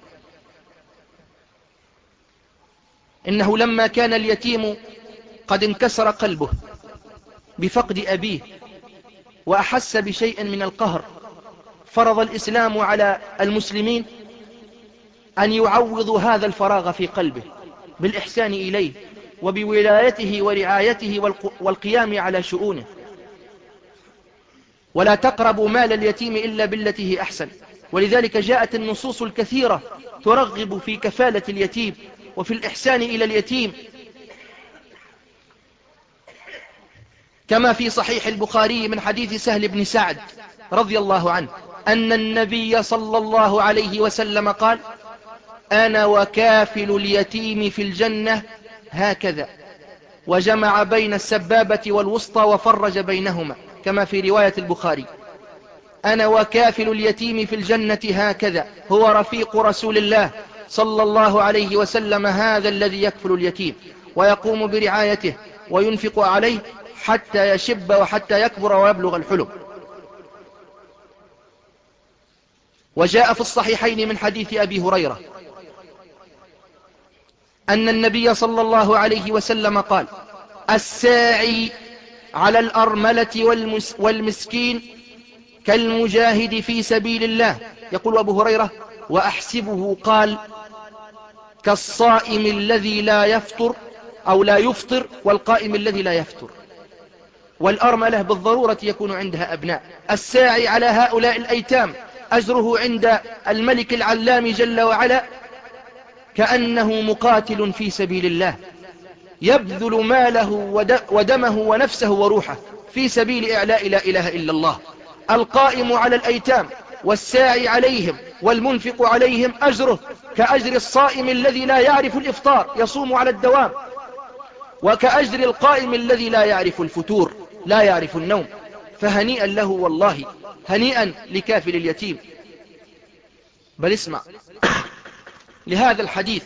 إنه لما كان اليتيم قد انكسر قلبه بفقد أبيه وأحس بشيء من القهر، فرض الإسلام على المسلمين أن يعوضوا هذا الفراغ في قلبه بالإحسان إليه وبولايته ورعايته والقيام على شؤونه. ولا تقربوا مال اليتيم إلا بالتي هي أحسن، ولذلك جاءت النصوص الكثيرة ترغب في كفالة اليتيم وفي الإحسان إلى اليتيم، كما في صحيح البخاري من حديث سهل بن سعد رضي الله عنه أن النبي صلى الله عليه وسلم قال: أنا وكافل اليتيم في الجنة هكذا، وجمع بين السبابة والوسطى وفرج بينهما، كما في رواية البخاري: أنا وكافل اليتيم في الجنة هكذا، هو رفيق رسول الله صلى الله عليه وسلم هذا الذي يكفل اليتيم ويقوم برعايته وينفق عليه حتى يشب وحتى يكبر ويبلغ الحلم. وجاء في الصحيحين من حديث أبي هريرة أن النبي صلى الله عليه وسلم قال: الساعي على الأرملة والمس والمسكين كالمجاهد في سبيل الله. يقول أبو هريرة: وأحسبه قال كالصائم الذي لا يفطر أو لا يفطر والقائم الذي لا يفطر. والأرملة بالضرورة يكون عندها أبناء. الساعي على هؤلاء الأيتام أجره عند الملك العلام جل وعلا كأنه مقاتل في سبيل الله، يبذل ماله ودمه ونفسه وروحه في سبيل إعلاء لا إله إلا الله. القائم على الأيتام والساعي عليهم والمنفق عليهم أجره كأجر الصائم الذي لا يعرف الإفطار يصوم على الدوام، وكأجر القائم الذي لا يعرف الفتور لا يعرف النوم. فهنيئا له والله، هنيئا لكافل اليتيم. بل اسمع لهذا الحديث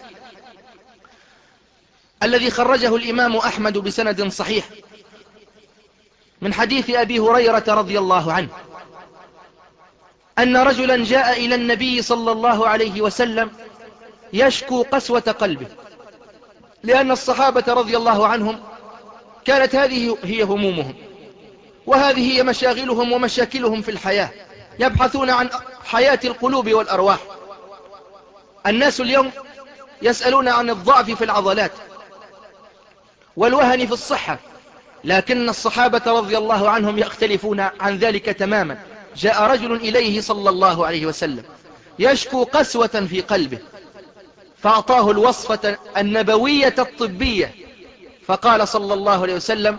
الذي خرجه الإمام أحمد بسند صحيح من حديث أبي هريرة رضي الله عنه أن رجلا جاء إلى النبي صلى الله عليه وسلم يشكو قسوة قلبه، لأن الصحابة رضي الله عنهم كانت هذه هي همومهم، وهذه هي مشاغلهم ومشاكلهم في الحياة، يبحثون عن حياة القلوب والأرواح. الناس اليوم يسألون عن الضعف في العضلات والوهن في الصحة، لكن الصحابة رضي الله عنهم يختلفون عن ذلك تماما. جاء رجل إليه صلى الله عليه وسلم يشكو قسوة في قلبه، فأعطاه الوصفة النبوية الطبية، فقال صلى الله عليه وسلم: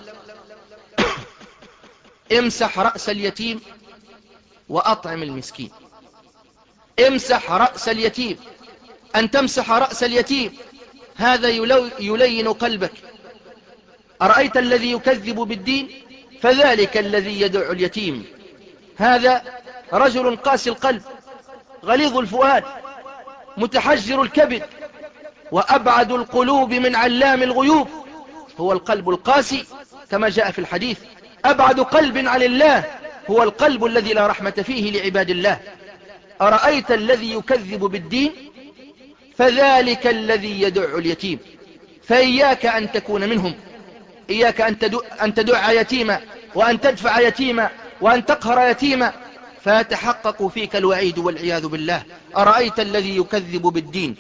امسح رأس اليتيم وأطعم المسكين. امسح رأس اليتيم، أن تمسح رأس اليتيم هذا يلين قلبك. أرأيت الذي يكذب بالدين فذلك الذي يدع اليتيم. هذا رجل قاسي القلب غليظ الفؤاد متحجر الكبد، وأبعد القلوب من علام الغيوب هو القلب القاسي، كما جاء في الحديث: أبعد قلب عن الله هو القلب الذي لا رحمة فيه لعباد الله. أرأيت الذي يكذب بالدين فذلك الذي يدع اليتيم. فإياك أن تكون منهم، إياك أن تدع يتيما وأن تدفع يتيما وأن تقهر يتيما، فيتحقق فيك الوعيد والعياذ بالله. أرأيت الذي يكذب بالدين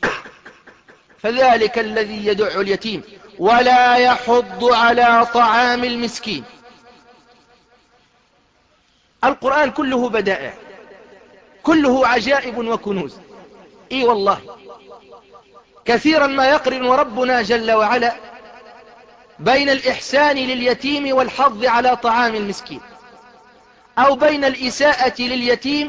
فذلك الذي يدع اليتيم ولا يحض على طعام المسكين. القرآن كله بدائع، كله عجائب وكنوز. اي والله كثيرا ما يقرن ربنا جل وعلا بين الإحسان لليتيم والحض على طعام المسكين، أو بين الإساءة لليتيم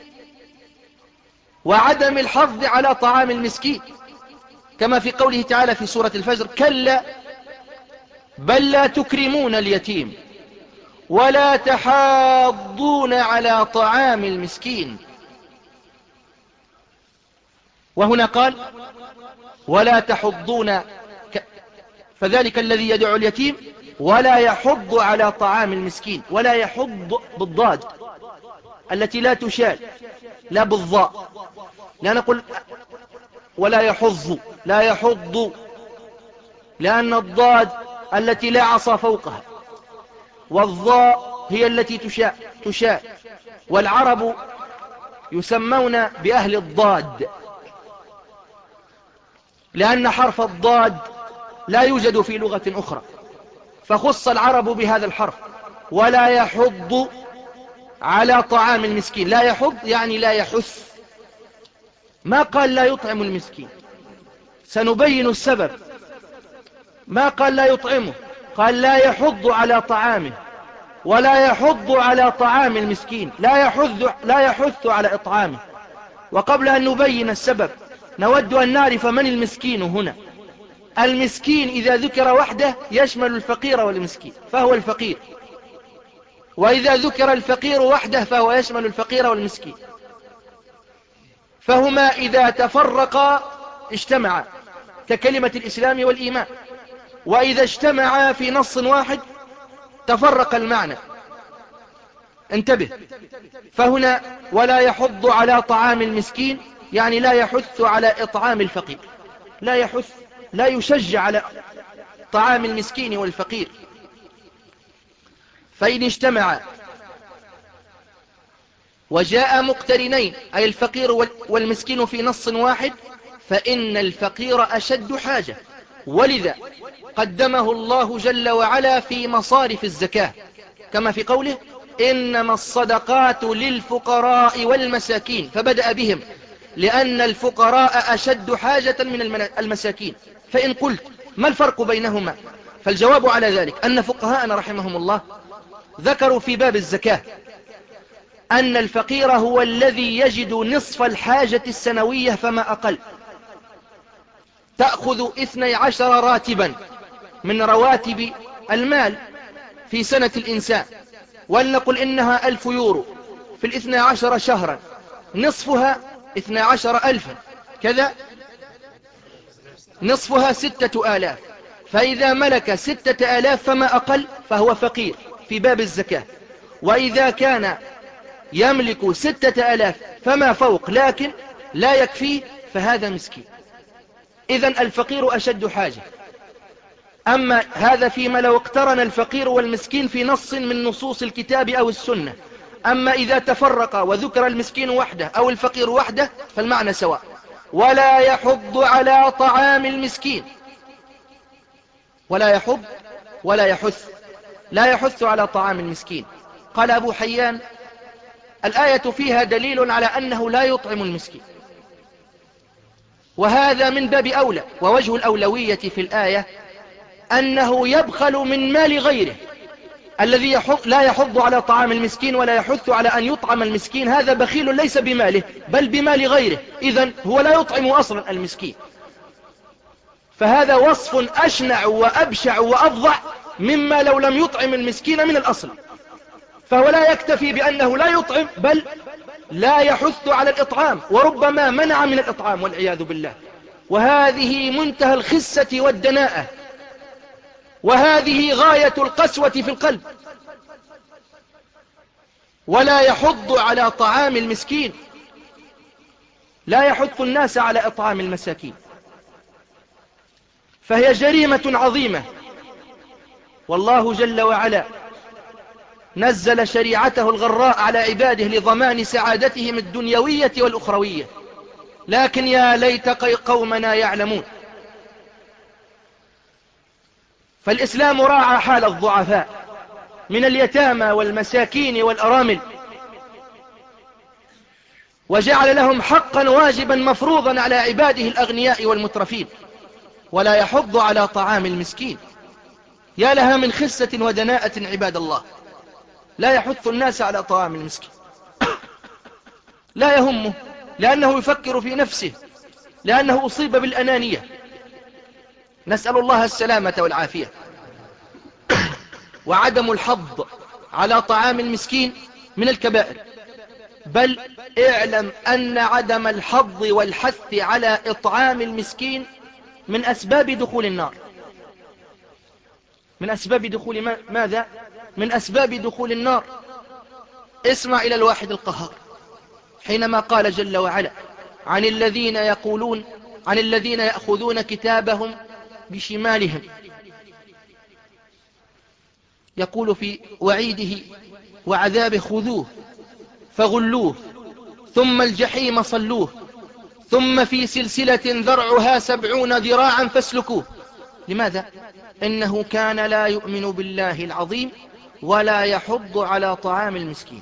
وعدم الحض على طعام المسكين، كما في قوله تعالى في سورة الفجر: كلا بل لا تكرمون اليتيم ولا تحاضون على طعام المسكين. وهنا قال: ولا تحضون ك... فذلك الذي يدعو اليتيم ولا يحض على طعام المسكين. ولا يحض بالضاد التي لا تشال، لا بالضاء، لا نقول ولا يحض، لا يحض، لأن الضاد التي لا عصا فوقها، والضاء هي التي تشاء تشاء والعرب يسمون بأهل الضاد، لأن حرف الضاد لا يوجد في لغة أخرى، فخص العرب بهذا الحرف. ولا يحض على طعام المسكين، لا يحض يعني لا يحث، ما قال لا يطعم المسكين، سنبين السبب. ما قال لا يطعمه، قال لا يحض على طعامه، ولا يحض على طعام المسكين، لا يحث, لا يحث على إطعامه. وقبل أن نبين السبب نود أن نعرف من المسكين هنا. المسكين إذا ذكر وحده يشمل الفقير والمسكين فهو الفقير، وإذا ذكر الفقير وحده فهو يشمل الفقير والمسكين، فهما إذا تفرقا اجتمعا ككلمة الإسلام والإيمان. وإذا اجتمعا في نص واحد تفرق المعنى. انتبه، فهنا ولا يحض على طعام المسكين يعني لا يحث على إطعام الفقير، لا يحث لا يشجع على طعام المسكين والفقير. فإن اجتمع وجاء مقترنين أي الفقير والمسكين في نص واحد فإن الفقير أشد حاجة، ولذا قدمه الله جل وعلا في مصارف الزكاة كما في قوله إنما الصدقات للفقراء والمساكين، فبدأ بهم لأن الفقراء أشد حاجة من المساكين. فإن قلت ما الفرق بينهما؟ فالجواب على ذلك أن فقهاءنا رحمهم الله ذكروا في باب الزكاة أن الفقير هو الذي يجد نصف الحاجة السنوية فما أقل، تأخذ اثني عشر راتبا من رواتب المال في سنة الإنسان، ولنقل إنها ألف يورو في الاثنى عشر شهرا، نصفها اثنى عشر ألفا، كذا نصفها ستة آلاف. فإذا ملك ستة آلاف فما أقل فهو فقير في باب الزكاة، وإذا كان يملك ستة آلاف فما فوق لكن لا يكفيه فهذا مسكين. إذن الفقير أشد حاجة. أما هذا فيما لو اقترن الفقير والمسكين في نص من نصوص الكتاب أو السنة. أما إذا تفرق وذكر المسكين وحده أو الفقير وحده فالمعنى سواء. ولا يحض على طعام المسكين، ولا يحض ولا يحث، لا يحث على طعام المسكين. قال أبو حيان الآية فيها دليل على أنه لا يطعم المسكين، وهذا من باب أولى. ووجه الأولوية في الآية أنه يبخل من مال غيره، الذي يحض لا يحض على طعام المسكين ولا يحث على أن يطعم المسكين، هذا بخيل ليس بماله بل بمال غيره، إذن هو لا يطعم أصلا المسكين. فهذا وصف أشنع وأبشع وأفظع مما لو لم يطعم المسكين من الأصل. فهو لا يكتفي بأنه لا يطعم بل لا يحث على الإطعام، وربما منع من الإطعام والعياذ بالله. وهذه منتهى الخسة والدناءة، وهذه غاية القسوة في القلب. ولا يحض على طعام المسكين، لا يحث الناس على إطعام المساكين، فهي جريمة عظيمة. والله جل وعلا نزل شريعته الغراء على عباده لضمان سعادتهم الدنيوية والأخروية، لكن يا ليت قومنا يعلمون. فالإسلام راعى حال الضعفاء من اليتامى والمساكين والأرامل، وجعل لهم حقا واجبا مفروضا على عباده الأغنياء والمترفين. ولا يحض على طعام المسكين، يا لها من خسة ودناءة عباد الله. لا يحث الناس على طعام المسكين، لا يهمه، لأنه يفكر في نفسه، لأنه أصيب بالأنانية، نسأل الله السلامة والعافية. وعدم الحض على طعام المسكين من الكبائر، بل اعلم أن عدم الحض والحث على إطعام المسكين من أسباب دخول النار. من أسباب دخول ما... ماذا؟ من أسباب دخول النار. اسمع إلى الواحد القهار حينما قال جل وعلا عن الذين يقولون عن الذين يأخذون كتابهم بشمالهم، يقول في وعيده وعذابه خذوه فغلوه ثم الجحيم صلوه ثم في سلسلة ذرعها سبعون ذراعا فاسلكوه. لماذا؟ إنه كان لا يؤمن بالله العظيم ولا يحض على طعام المسكين.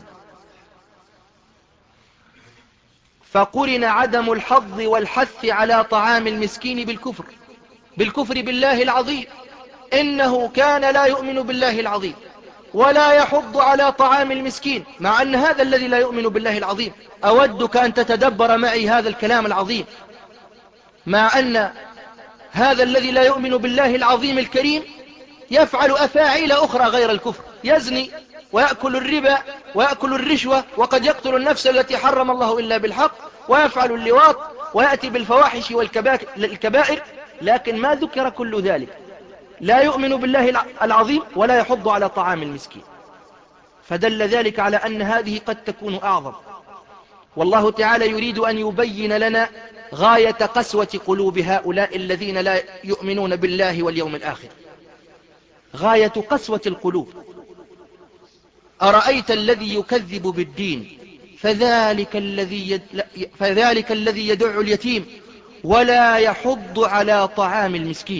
فقرن عدم الحض والحث على طعام المسكين بالكفر، بالكفر بالله العظيم. إنه كان لا يؤمن بالله العظيم ولا يحض على طعام المسكين، مع أن هذا الذي لا يؤمن بالله العظيم، أودك أن تتدبر معي هذا الكلام العظيم، مع أن هذا الذي لا يؤمن بالله العظيم الكريم يفعل أفاعيل أخرى غير الكفر، يزني ويأكل الربا ويأكل الرشوة وقد يقتل النفس التي حرم الله إلا بالحق ويفعل اللواط ويأتي بالفواحش والكبائر، لكن ما ذكر كل ذلك. لا يؤمن بالله العظيم ولا يحض على طعام المسكين، فدل ذلك على أن هذه قد تكون أعظم. والله تعالى يريد أن يبين لنا غاية قسوة قلوب هؤلاء الذين لا يؤمنون بالله واليوم الآخر، غاية قسوة القلوب. أرأيت الذي يكذب بالدين فذلك الذي يد... فذلك الذي يدع اليتيم ولا يحض على طعام المسكين.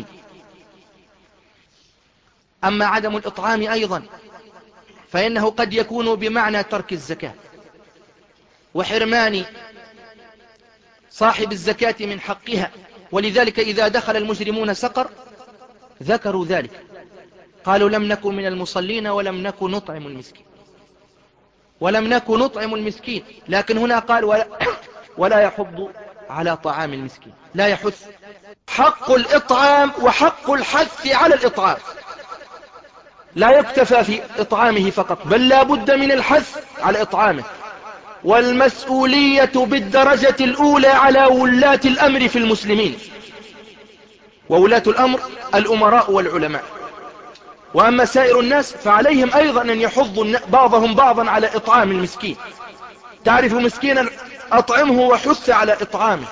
أما عدم الإطعام أيضا فإنه قد يكون بمعنى ترك الزكاة وحرمان صاحب الزكاة من حقها، ولذلك إذا دخل المجرمون سقر ذكروا ذلك، قالوا لم نكن من المصلين ولم نكن نطعم المسكين ولم نكن نطعم المسكين لكن هنا قال ولا, ولا يحض على طعام المسكين، لا يحث. حق الإطعام وحق الحث على الإطعام، لا يكتفى في إطعامه فقط، بل لا بد من الحث على إطعامه. والمسؤولية بالدرجة الأولى على ولاة الأمر في المسلمين، وولاة الأمر الأمراء والعلماء. وأما سائر الناس فعليهم أيضا أن يحضوا بعضهم بعضا على إطعام المسكين. تعرف مسكينا أطعمه وحث على إطعامه،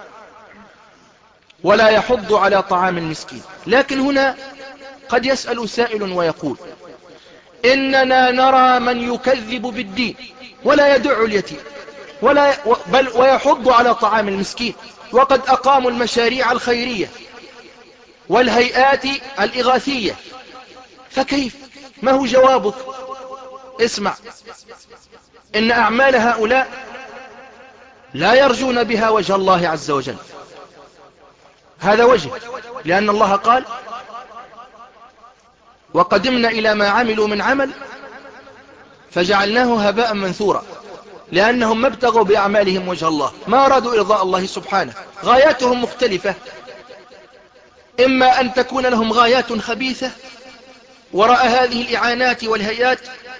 ولا يحض على طعام المسكين. لكن هنا قد يسأل سائل ويقول إننا نرى من يكذب بالدين ولا يدع اليتيم ولا بل ويحض على طعام المسكين، وقد أقاموا المشاريع الخيرية والهيئات الإغاثية، فكيف؟ ما هو جوابك؟ اسمع، إن أعمال هؤلاء لا يرجون بها وجه الله عز وجل، هذا وجه، لأن الله قال وقدمنا إلى ما عملوا من عمل فجعلناه هباء منثورا، لأنهم ما ابتغوا بأعمالهم وجه الله، ما أرادوا إرضاء الله سبحانه، غاياتهم مختلفة، إما أن تكون لهم غايات خبيثة وراء هذه الإعانات والهيئات،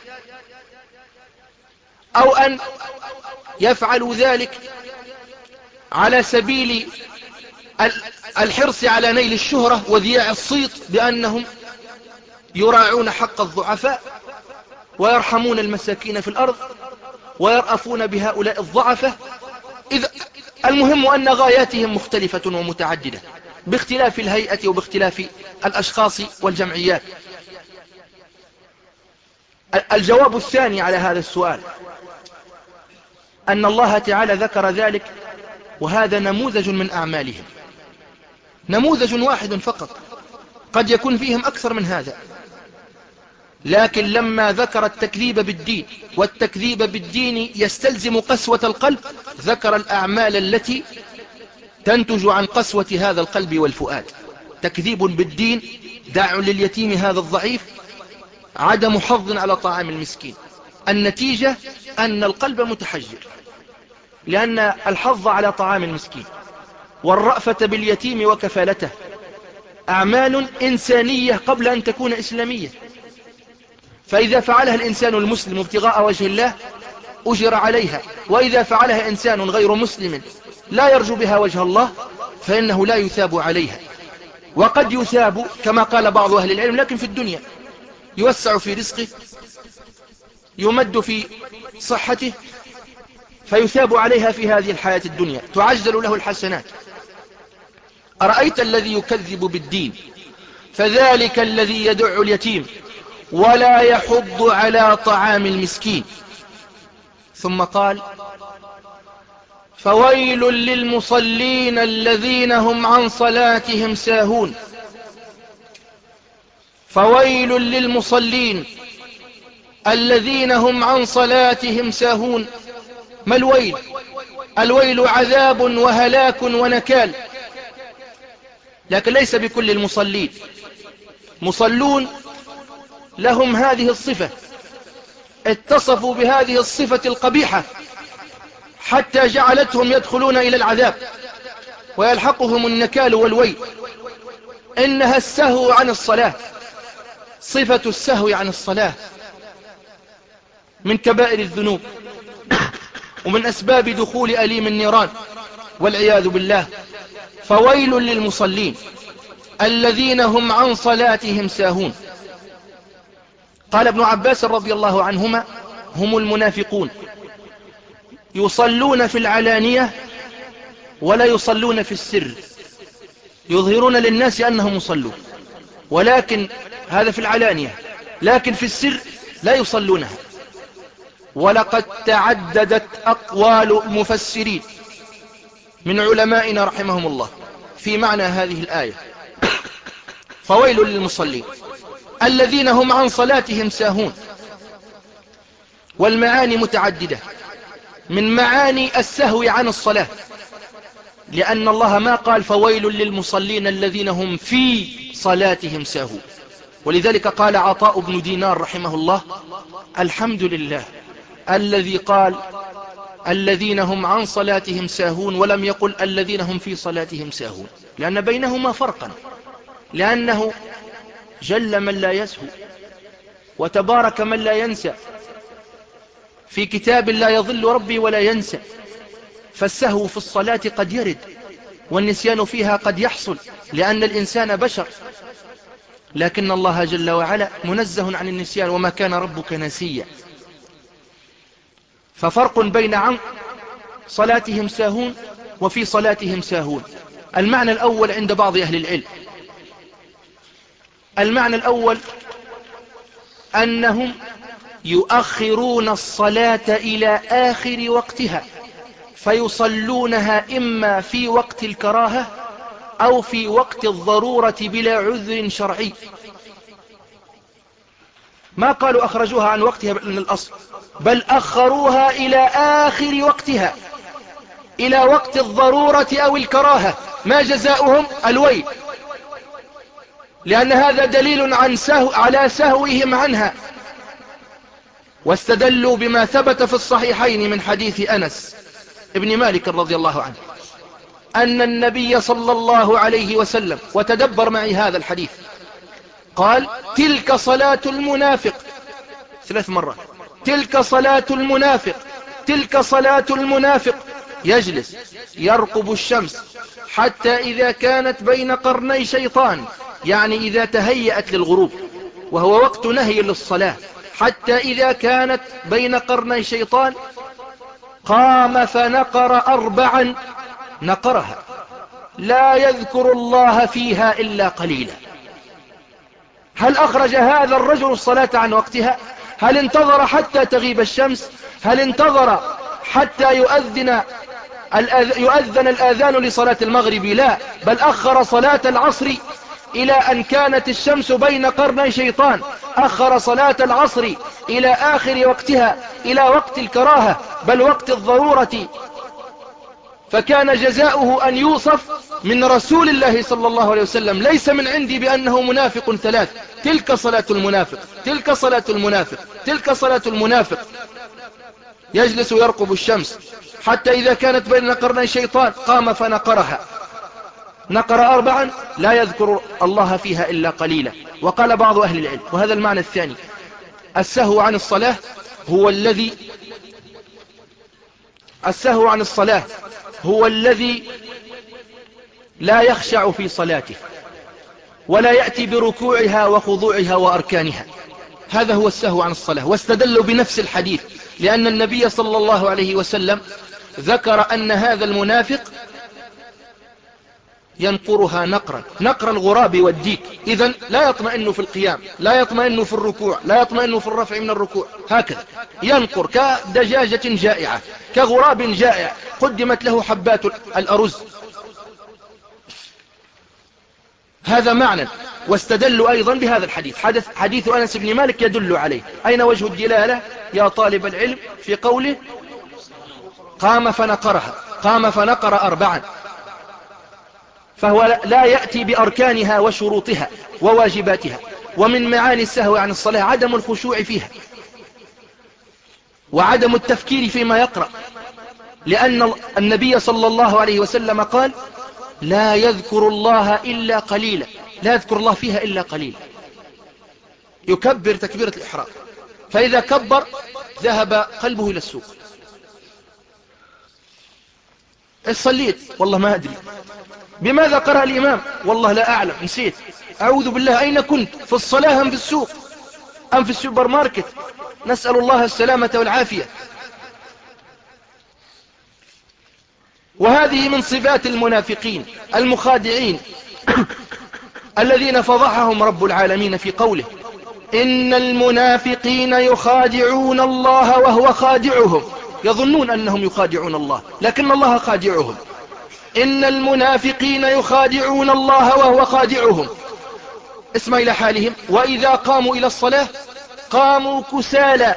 أو أن يفعلوا ذلك على سبيل الحرص على نيل الشهرة وذياع الصيت بأنهم يراعون حق الضعفاء ويرحمون المساكين في الأرض ويرأفون بهؤلاء الضعفة. إذا المهم أن غاياتهم مختلفة ومتعددة باختلاف الهيئة وباختلاف الأشخاص والجمعيات. الجواب الثاني على هذا السؤال أن الله تعالى ذكر ذلك، وهذا نموذج من أعمالهم، نموذج واحد فقط، قد يكون فيهم أكثر من هذا، لكن لما ذكر التكذيب بالدين، والتكذيب بالدين يستلزم قسوة القلب، ذكر الأعمال التي تنتج عن قسوة هذا القلب والفؤاد. تكذيب بالدين، داع لليتيم هذا الضعيف، عدم حظ على طعام المسكين، النتيجة أن القلب متحجر، لأن الحظ على طعام المسكين والرأفة باليتيم وكفالته أعمال إنسانية قبل أن تكون إسلامية، فإذا فعلها الإنسان المسلم ابتغاء وجه الله أجر عليها، وإذا فعلها إنسان غير مسلم لا يرجو بها وجه الله فإنه لا يثاب عليها. وقد يثاب كما قال بعض أهل العلم، لكن في الدنيا يوسع في رزقه، يمد في صحته، فيثاب عليها في هذه الحياة الدنيا، تعجل له الحسنات. أرأيت الذي يكذب بالدين فذلك الذي يدع اليتيم ولا يحض على طعام المسكين. ثم قال فويل للمصلين الذين هم عن صلاتهم ساهون. فويل للمصلين الذين هم عن صلاتهم ساهون. ما الويل؟ الويل عذاب وهلاك ونكال، لكن ليس بكل المصلين. مصلون لهم هذه الصفة، اتصفوا بهذه الصفة القبيحة حتى جعلتهم يدخلون إلى العذاب ويلحقهم النكال والويل. إنها السهو عن الصلاة، صفة السهو عن الصلاة من كبائر الذنوب ومن أسباب دخول أليم النيران والعياذ بالله. فويل للمصلين. الذين هم عن صلاتهم ساهون. قال ابن عباس رضي الله عنهما هم المنافقون يصلون في العلانية ولا يصلون في السر، يظهرون للناس أنهم يصلون، ولكن هذا في العلانية، لكن في السر لا يصلونها. ولقد تعددت أقوال مفسرين من علمائنا رحمهم الله في معنى هذه الآية، فويل للمصلين الذين هم عن صلاتهم ساهون. والمعاني متعددة، من معاني السهو عن الصلاة، لأن الله ما قال فويل للمصلين الذين هم في صلاتهم ساهون. ولذلك قال عطاء بن دينار رحمه الله الحمد لله الذي قال الذين هم عن صلاتهم ساهون ولم يقل الذين هم في صلاتهم ساهون، لأن بينهما فرقا، لأنه جل من لا يسهو وتبارك من لا ينسى، في كتاب لا يضل ربي ولا ينسى. فالسهو في الصلاة قد يرد والنسيان فيها قد يحصل، لأن الإنسان بشر، لكن الله جل وعلا منزه عن النسيان وما كان ربك نسيا. ففرق بين عن صلاتهم ساهون وفي صلاتهم ساهون. المعنى الأول عند بعض أهل العلم، المعنى الأول أنهم يؤخرون الصلاة إلى آخر وقتها، فيصلونها إما في وقت الكراهة أو في وقت الضرورة بلا عذر شرعي. ما قالوا أخرجوها عن وقتها من الأصل، بل أخروها إلى آخر وقتها، إلى وقت الضرورة أو الكراهة. ما جزاؤهم؟ الويل، لأن هذا دليل عن سهو على سهوهم عنها. واستدلوا بما ثبت في الصحيحين من حديث أنس ابن مالك رضي الله عنه أن النبي صلى الله عليه وسلم، وتدبر معي هذا الحديث، قال تلك صلاة المنافق ثلاث مرات، تلك صلاة المنافق، تلك صلاة المنافق، يجلس يرقب الشمس حتى إذا كانت بين قرني شيطان، يعني إذا تهيأت للغروب، وهو وقت نهي للصلاة، حتى إذا كانت بين قرني شيطان قام فنقر أربعا، نقرها لا يذكر الله فيها إلا قليلا. هل أخرج هذا الرجل الصلاة عن وقتها؟ هل انتظر حتى تغيب الشمس؟ هل انتظر حتى يؤذن يؤذن الآذان لصلاة المغرب؟ لا، بل أخر صلاة العصر إلى أن كانت الشمس بين قرني شيطان، أخر صلاة العصر إلى آخر وقتها، إلى وقت الكراهة بل وقت الضرورة. فكان جزاؤه أن يوصف من رسول الله صلى الله عليه وسلم، ليس من عندي، بأنه منافق ثلاث. تلك صلاة المنافق، تلك صلاة المنافق، تلك صلاة المنافق. يجلس يرقب الشمس حتى إذا كانت بين قرني شيطان قام فنقرها، نقر أربعا لا يذكر الله فيها إلا قليلا. وقال بعض أهل العلم، وهذا المعنى الثاني، السهو عن الصلاة هو الذي السهو عن الصلاة هو الذي لا يخشع في صلاته ولا يأتي بركوعها وخضوعها وأركانها، هذا هو السهو عن الصلاة. واستدلوا بنفس الحديث، لأن النبي صلى الله عليه وسلم ذكر أن هذا المنافق ينقرها نقرا، نقر الغراب والديك، إذن لا يطمئن في القيام، لا يطمئن في الركوع، لا يطمئن في الرفع من الركوع، هكذا ينقر كدجاجة جائعة، كغراب جائع قدمت له حبات الأرز. هذا معنى. واستدلوا أيضا بهذا الحديث، حدث حديث أنس بن مالك يدل عليه. أين وجه الدلالة يا طالب العلم في قوله قام فنقرها؟ قام فنقر أربعا، فهو لا يأتي بأركانها وشروطها وواجباتها. ومن معاني السهو عن الصلاة عدم الخشوع فيها وعدم التفكير فيما يقرأ، لأن النبي صلى الله عليه وسلم قال لا يذكر الله إلا قليلا، لا يذكر الله فيها إلا قليلا. يكبر تكبيرة الإحرام، فإذا كبر ذهب قلبه إلى السوق. إيش صليت؟ والله ما أدري. بماذا قرأ الإمام؟ والله لا أعلم، نسيت. أعوذ بالله، أين كنت؟ في الصلاة أم في السوق أم في السوبر ماركت؟ نسأل الله السلامة والعافية. وهذه من صفات المنافقين المخادعين الذين فضحهم رب العالمين في قوله: إن المنافقين يخادعون الله وهو خادعهم. يظنون أنهم يخادعون الله لكن الله خادعهم. إن المنافقين يخادعون الله وهو خادعهم. اسمع إلى حالهم: وإذا قاموا إلى الصلاة قاموا كسالى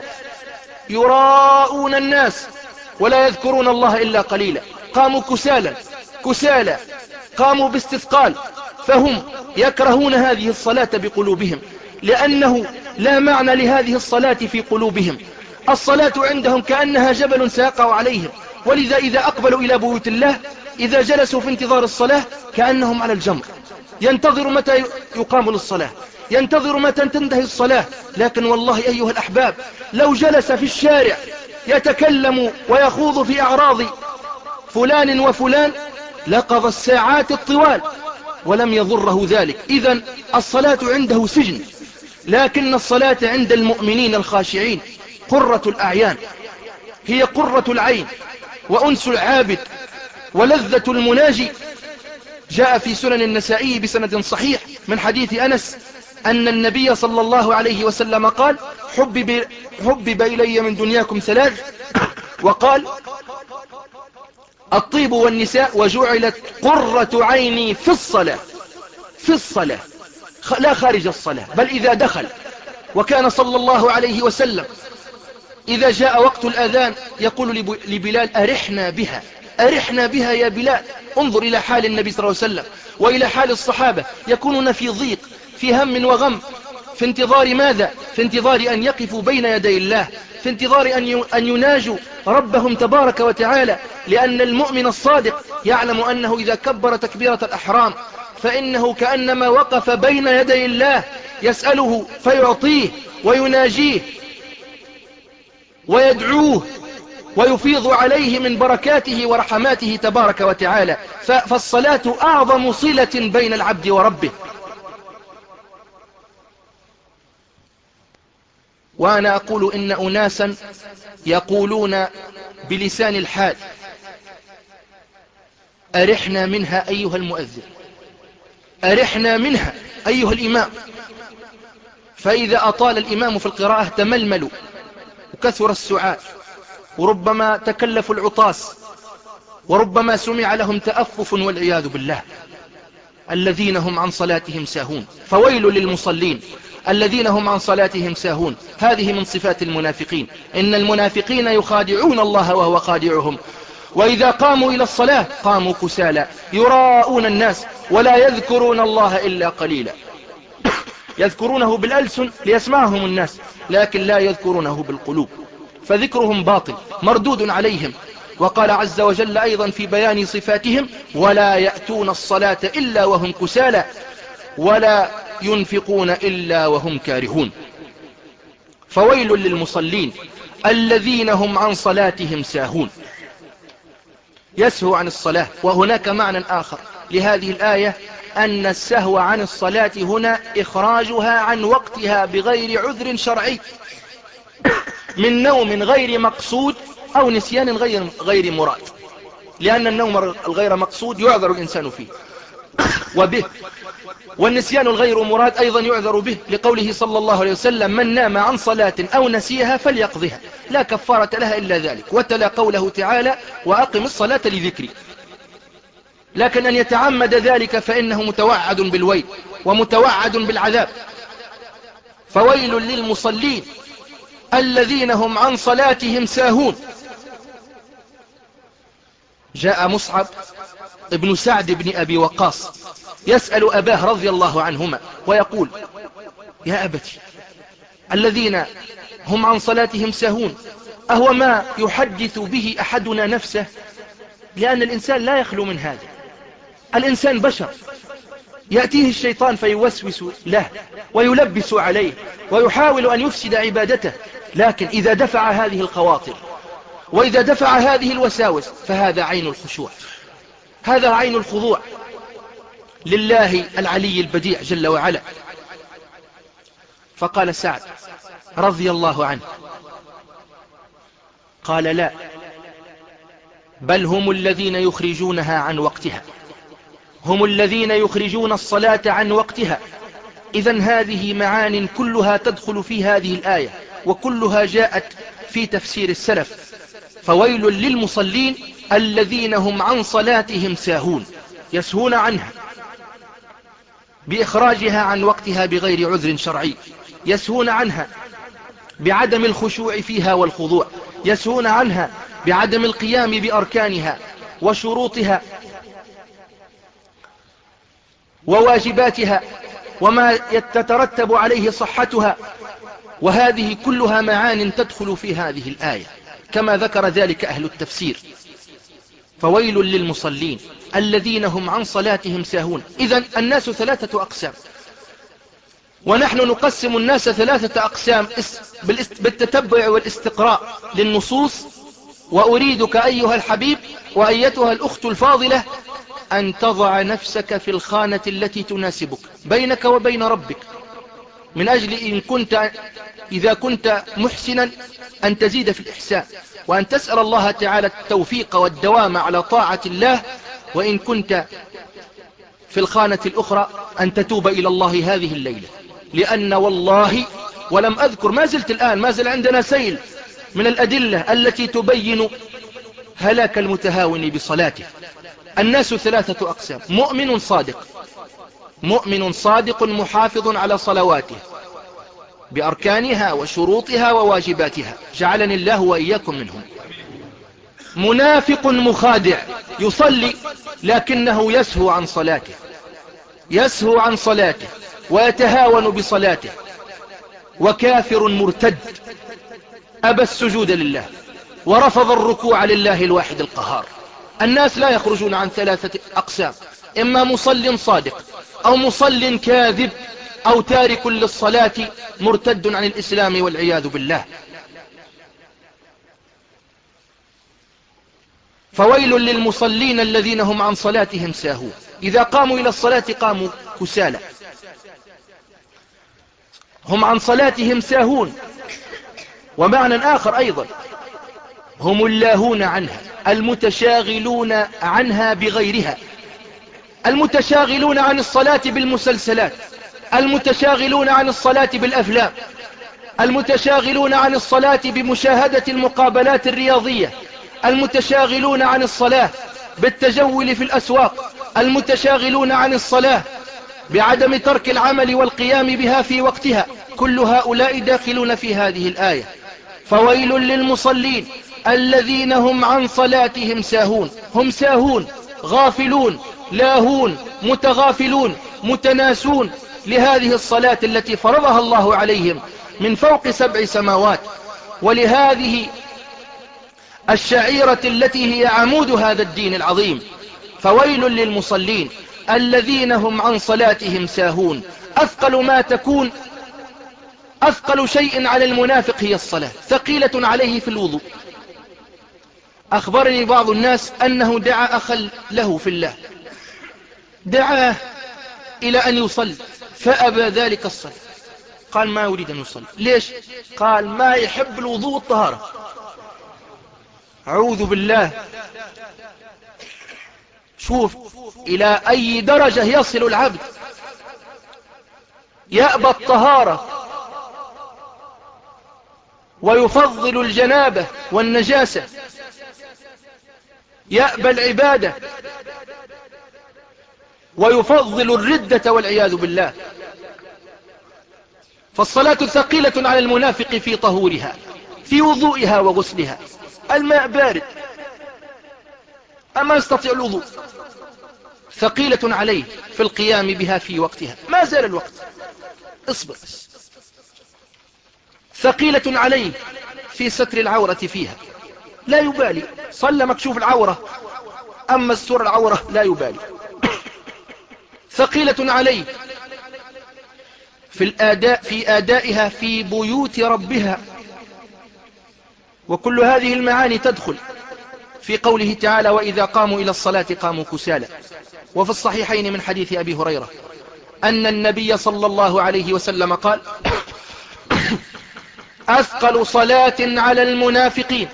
يراءون الناس ولا يذكرون الله إلا قليلا. قاموا كسالا كسالى، قاموا باستثقال، فهم يكرهون هذه الصلاة بقلوبهم لأنه لا معنى لهذه الصلاة في قلوبهم. الصلاة عندهم كأنها جبل سيقع عليهم، ولذا إذا أقبلوا إلى بيوت الله إذا جلسوا في انتظار الصلاة كأنهم على الجمر، ينتظر متى يقام للصلاة، ينتظر متى تنتهي الصلاة. لكن والله أيها الأحباب لو جلس في الشارع يتكلم ويخوض في أعراض فلان وفلان لقضى الساعات الطوال ولم يضره ذلك. إذن الصلاة عنده سجن، لكن الصلاة عند المؤمنين الخاشعين قرة الأعيان، هي قرة العين وأنس العابد ولذة المناجي. جاء في سنن النسائي بسند صحيح من حديث أنس أن النبي صلى الله عليه وسلم قال: حبب, حبب إلي من دنياكم ثلاث، وقال: الطيب والنساء، وجعلت قرة عيني في الصلاة. في الصلاة لا خارج الصلاة، بل إذا دخل. وكان صلى الله عليه وسلم إذا جاء وقت الأذان يقول لبلال: أرحنا بها، أرحنا بها يا بلال. انظر إلى حال النبي صلى الله عليه وسلم وإلى حال الصحابة، يكونون في ضيق، في هم وغم، في انتظار ماذا؟ في انتظار أن يقفوا بين يدي الله، في انتظار أن يناجوا ربهم تبارك وتعالى. لأن المؤمن الصادق يعلم أنه إذا كبر تكبيرة الأحرام فإنه كأنما وقف بين يدي الله يسأله فيعطيه ويناجيه ويدعوه ويفيض عليه من بركاته ورحماته تبارك وتعالى. فالصلاة أعظم صلة بين العبد وربه. وأنا أقول إن أناسا يقولون بلسان الحال: أرحنا منها أيها المؤذن، أرحنا منها أيها الإمام. فإذا أطال الإمام في القراءة تململوا وكثر السعال، وربما تكلفوا العطاس، وربما سمع لهم تأفف والعياذ بالله. الذين هم عن صلاتهم ساهون. فويل للمصلين الذين هم عن صلاتهم ساهون. هذه من صفات المنافقين. إن المنافقين يخادعون الله وهو خادعهم. وإذا قاموا إلى الصلاة قاموا كسالى يراءون الناس ولا يذكرون الله إلا قليلا. يذكرونه بالألسن ليسمعهم الناس، لكن لا يذكرونه بالقلوب، فذكرهم باطل مردود عليهم. وقال عز وجل أيضا في بيان صفاتهم: ولا يأتون الصلاة إلا وهم كسالى ولا ينفقون إلا وهم كارهون. فويل للمصلين الذين هم عن صلاتهم ساهون. يسهو عن الصلاة. وهناك معنى آخر لهذه الآية، أن السهو عن الصلاة هنا إخراجها عن وقتها بغير عذر شرعي، من نوم غير مقصود أو نسيان غير, غير مراد. لأن النوم الغير مقصود يعذر الإنسان فيه وبه، والنسيان الغير مراد أيضا يعذر به، لقوله صلى الله عليه وسلم: من نام عن صلاة أو نسيها فليقضها لا كفارة لها إلا ذلك. وتلا قوله تعالى: وأقم الصلاة لذكري. لكن أن يتعمد ذلك فإنه متوعد بالويل ومتوعد بالعذاب. فويل للمصلين الذين هم عن صلاتهم ساهون. جاء مصعب ابن سعد بن أبي وقاص يسأل أباه رضي الله عنهما ويقول: يا أبتي، الذين هم عن صلاتهم ساهون أهو ما يحدث به أحدنا نفسه؟ لأن الإنسان لا يخلو من هذا. الإنسان بشر، يأتيه الشيطان فيوسوس له ويلبس عليه ويحاول أن يفسد عبادته. لكن إذا دفع هذه الخواطر وإذا دفع هذه الوساوس فهذا عين الخشوع، هذا عين الخضوع لله العلي البديع جل وعلا. فقال سعد رضي الله عنه، قال لا، بل هم الذين يخرجونها عن وقتها، هم الذين يخرجون الصلاة عن وقتها. إذن هذه معان كلها تدخل في هذه الآية، وكلها جاءت في تفسير السلف. فويل للمصلين الذين هم عن صلاتهم ساهون، يسهون عنها بإخراجها عن وقتها بغير عذر شرعي، يسهون عنها بعدم الخشوع فيها والخضوع، يسهون عنها بعدم القيام بأركانها وشروطها وواجباتها وما يتترتب عليه صحتها. وهذه كلها معان تدخل في هذه الآية كما ذكر ذلك أهل التفسير. فويل للمصلين الذين هم عن صلاتهم ساهون. إذن الناس ثلاثة أقسام، ونحن نقسم الناس ثلاثة أقسام بالتتبع والاستقراء للنصوص. وأريدك أيها الحبيب وأيتها الأخت الفاضلة أن تضع نفسك في الخانة التي تناسبك بينك وبين ربك، من أجل إن كنت إذا كنت محسنا أن تزيد في الإحسان، وأن تسأل الله تعالى التوفيق والدوام على طاعة الله، وإن كنت في الخانة الأخرى أن تتوب إلى الله هذه الليلة. لأن والله ولم أذكر، ما زلت الآن ما زل عندنا سيل من الأدلة التي تبين هلاك المتهاون بصلاته. الناس ثلاثة أقسام: مؤمن صادق، مؤمن صادق محافظ على صلواته بأركانها وشروطها وواجباتها، جعلني الله وإياكم منهم. منافق مخادع، يصلي لكنه يسهو عن صلاته، يسهو عن صلاته ويتهاون بصلاته. وكافر مرتد أبى السجود لله ورفض الركوع لله الواحد القهار. الناس لا يخرجون عن ثلاثة أقسام: إما مصل صادق، أو مصل كاذب، أو تارك للصلاة مرتد عن الإسلام والعياذ بالله. فويل للمصلين الذين هم عن صلاتهم ساهون. إذا قاموا إلى الصلاة قاموا كسالى، هم عن صلاتهم ساهون. ومعنى آخر أيضا: هم اللاهون عنها، المتشاغلون عنها بغيرها، المتشاغلون عن الصلاة بالمسلسلات، المتشاغلون عن الصلاة بالأفلام، المتشاغلون عن الصلاة بمشاهدة المقابلات الرياضية، المتشاغلون عن الصلاة بالتجول في الأسواق، المتشاغلون عن الصلاة بعدم ترك العمل والقيام بها في وقتها. كل هؤلاء داخلون في هذه الآية. فويل للمصلين الذين هم عن صلاتهم ساهون. هم ساهون، غافلون، لاهون، متغافلون، متناسون لهذه الصلاة التي فرضها الله عليهم من فوق سبع سماوات، ولهذه الشعيرة التي هي عمود هذا الدين العظيم. فويل للمصلين الذين هم عن صلاتهم ساهون. أثقل ما تكون، أثقل شيء على المنافق هي الصلاة، ثقيلة عليه في الوضوء. أخبرني بعض الناس أنه دعا أخا له في الله، دعاه إلى أن يصلي فأبى ذلك الصلاة، قال ما أريد أن يصلي. ليش؟ قال ما يحب الوضوء والطهارة. أعوذ بالله. شوف إلى أي درجة يصل العبد، يأبى الطهارة ويفضل الجنابة والنجاسة، يأبى العبادة ويفضل الردة والعياذ بالله. فالصلاة ثقيلة على المنافق في طهورها، في وضوئها وغسلها. الماء بارد أما يستطيع الوضوء، ثقيلة عليه في القيام بها في وقتها، ما زال الوقت، اصبر. ثقيلة عليه في ستر العورة فيها، لا يبالي، صلى مكشوف العورة، أما الستر العورة لا يبالي. ثقيلة عليه في الآداء، في آدائها في بيوت ربها، وكل هذه المعاني تدخل في قوله تعالى وإذا قاموا إلى الصلاة قاموا كسالى. وفي الصحيحين من حديث أبي هريرة أن النبي صلى الله عليه وسلم قال أثقل صلاة على المنافقين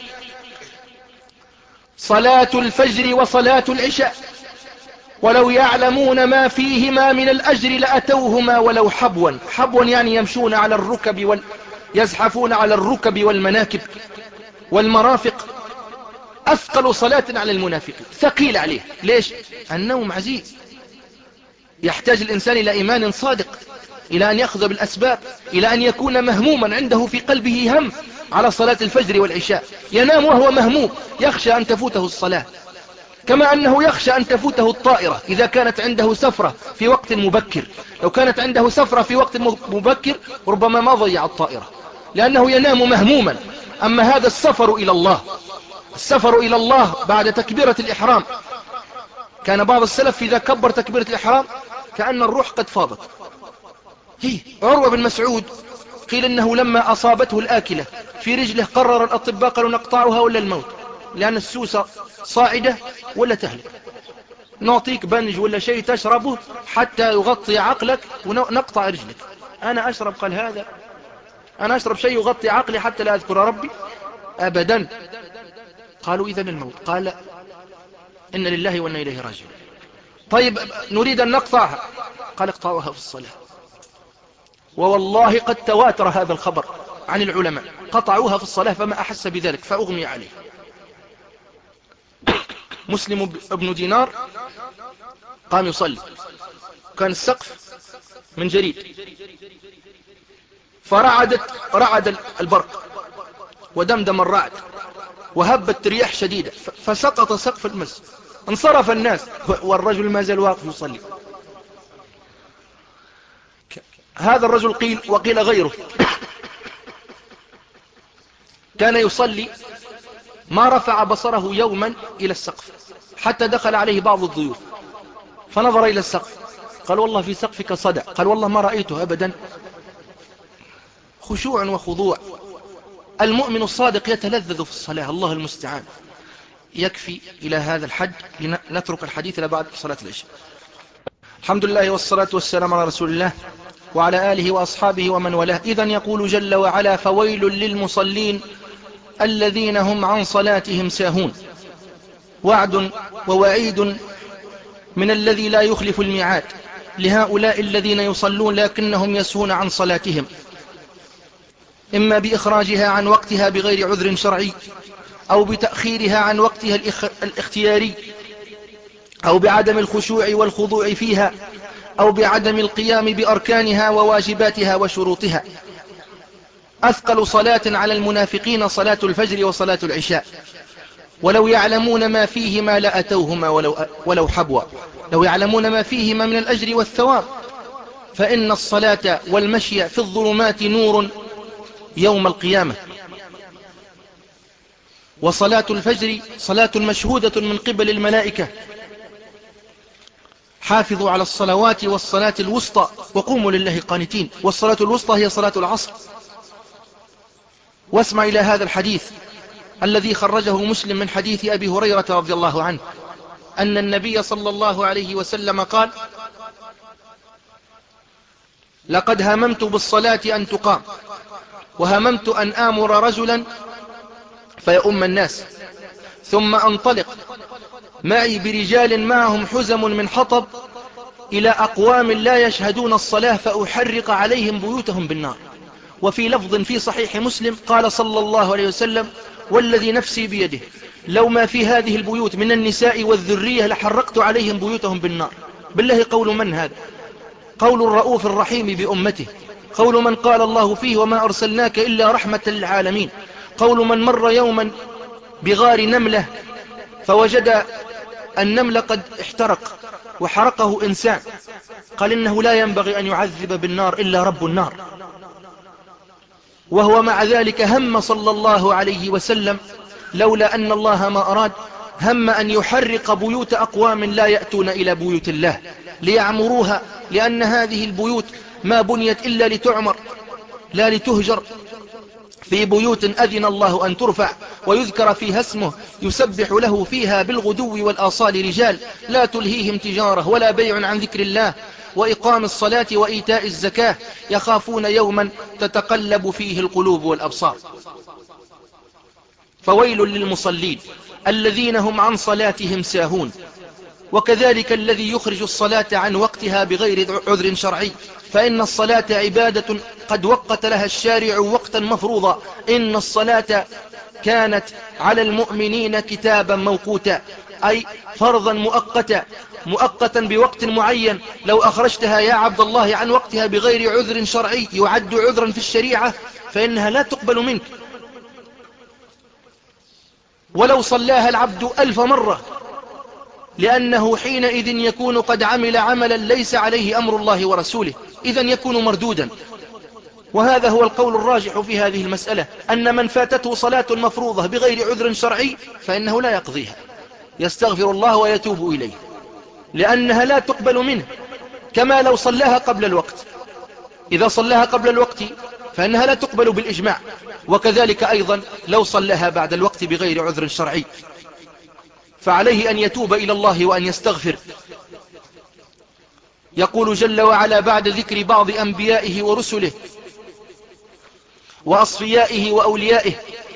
صلاة الفجر وصلاة العشاء ولو يعلمون ما فيهما من الأجر لأتوهما ولو حبوا. حبوا يعني يمشون على الركب وال... يزحفون على الركب والمناكب والمرافق. أثقل صلاة على المنافقين، ثقيل عليه. ليش؟ النوم عزيز، يحتاج الإنسان إلى إيمان صادق، إلى أن يأخذ بالأسباب، إلى أن يكون مهموما عنده في قلبه هم على صلاة الفجر والعشاء. ينام وهو مهموم، يخشى أن تفوته الصلاة، كما أنه يخشى أن تفوته الطائرة إذا كانت عنده سفرة في وقت مبكر. لو كانت عنده سفرة في وقت مبكر ربما ما ضيع الطائرة، لأنه ينام مهموما. أما هذا السفر إلى الله، السفر إلى الله بعد تكبيرة الإحرام، كان بعض السلف إذا كبر تكبيرة الإحرام كأن الروح قد فاضت. هي عروة بن مسعود قيل إنه لما أصابته الآكلة في رجله قرر الأطباء قالوا نقطعها ولا الموت، لأن السوسة صاعدة ولا تهلك، نعطيك بنج ولا شيء تشربه حتى يغطي عقلك ونقطع رجلك. أنا أشرب، قال هذا أنا أشرب شيء يغطي عقلي حتى لا أذكر ربي أبدا. قالوا إذن الموت، قال إن لله وإنا إليه راجعون. طيب نريد أن نقطعها، قال اقطعوها في الصلاة. ووالله قد تواتر هذا الخبر عن العلماء، قطعوها في الصلاة فما أحس بذلك فأغمي عليه. مسلم ابن دينار قام يصلي، كان السقف من جريد، فرعدت رعد البرق ودمدم الرعد وهبت رياح شديدة فسقط سقف المسجد. انصرف الناس والرجل ما زال واقف يصلي. هذا الرجل قيل وقيل غيره كان يصلي ما رفع بصره يوما إلى السقف حتى دخل عليه بعض الضيوف فنظر إلى السقف قال والله في سقفك صدى، قال والله ما رأيته أبدا. خشوع وخضوع. المؤمن الصادق يتلذذ في الصلاة، الله المستعان. يكفي إلى هذا الحد، نترك الحديث إلى بعد صلاة العشاء. الحمد لله والصلاة والسلام على رسول الله وعلى آله وأصحابه ومن والاه. إذن يقول جل وعلا فويل للمصلين الذين هم عن صلاتهم ساهون. وعد ووعيد من الذي لا يخلف الميعاد لهؤلاء الذين يصلون لكنهم يسهون عن صلاتهم، إما بإخراجها عن وقتها بغير عذر شرعي، أو بتأخيرها عن وقتها الاختياري، أو بعدم الخشوع والخضوع فيها، أو بعدم القيام بأركانها وواجباتها وشروطها. أثقل صلاة على المنافقين صلاة الفجر وصلاة العشاء ولو يعلمون ما فيهما لأتوهما ولو, ولو حبوا. لو يعلمون ما فيهما من الأجر والثواب، فإن الصلاة والمشي في الظلمات نور يوم القيامة. وصلاة الفجر صلاة مشهودة من قبل الملائكة، حافظوا على الصلوات والصلاة الوسطى وقوموا لله قانتين. والصلاة الوسطى هي صلاة العصر. واسمع إلى هذا الحديث الذي خرجه مسلم من حديث أبي هريرة رضي الله عنه أن النبي صلى الله عليه وسلم قال لقد هممت بالصلاة أن تقام، وهممت أن آمر رجلا فيؤم الناس، ثم أنطلق معي برجال معهم حزم من حطب إلى أقوام لا يشهدون الصلاة فأحرق عليهم بيوتهم بالنار. وفي لفظ في صحيح مسلم قال صلى الله عليه وسلم والذي نفسي بيده لو ما في هذه البيوت من النساء والذرية لحرقت عليهم بيوتهم بالنار. بالله قول من هذا؟ قول الرؤوف الرحيم بأمته، قول من قال الله فيه وما أرسلناك إلا رحمة للعالمين، قول من مر يوما بغار نملة فوجد النمل قد احترق وحرقه إنسان، قال إنه لا ينبغي أن يعذب بالنار إلا رب النار. وهو مع ذلك هم صلى الله عليه وسلم لولا أن الله ما أراد هم أن يحرق بيوت أقوام لا يأتون إلى بيوت الله ليعمروها، لأن هذه البيوت ما بنيت إلا لتعمر لا لتهجر. في بيوت أذن الله أن ترفع ويذكر فيها اسمه يسبح له فيها بالغدو والآصال رجال لا تلهيهم تجارة ولا بيع عن ذكر الله وإقام الصلاة وإيتاء الزكاة يخافون يوما تتقلب فيه القلوب والأبصار. فويل للمصلين الذين هم عن صلاتهم ساهون. وكذلك الذي يخرج الصلاة عن وقتها بغير عذر شرعي، فإن الصلاة عبادة قد وقت لها الشارع وقتا مفروضا. إن الصلاة كانت على المؤمنين كتابا موقوتا، أي فرضا مؤقتا مؤقتا بوقت معين. لو أخرجتها يا عبد الله عن وقتها بغير عذر شرعي يعد عذرا في الشريعة فإنها لا تقبل منك، ولو صلاها العبد ألف مرة، لأنه حينئذ يكون قد عمل عملا ليس عليه أمر الله ورسوله، إذن يكون مردودا. وهذا هو القول الراجح في هذه المسألة، أن من فاتته صلاة مفروضة بغير عذر شرعي فإنه لا يقضيها، يستغفر الله ويتوب إليه، لأنها لا تقبل منه، كما لو صلاها قبل الوقت. إذا صلاها قبل الوقت فإنها لا تقبل بالإجماع، وكذلك أيضا لو صلاها بعد الوقت بغير عذر شرعي، فعليه أن يتوب إلى الله وأن يستغفر. يقول جل وعلا بعد ذكر بعض أنبيائه ورسله وأصفيائه وأوليائه: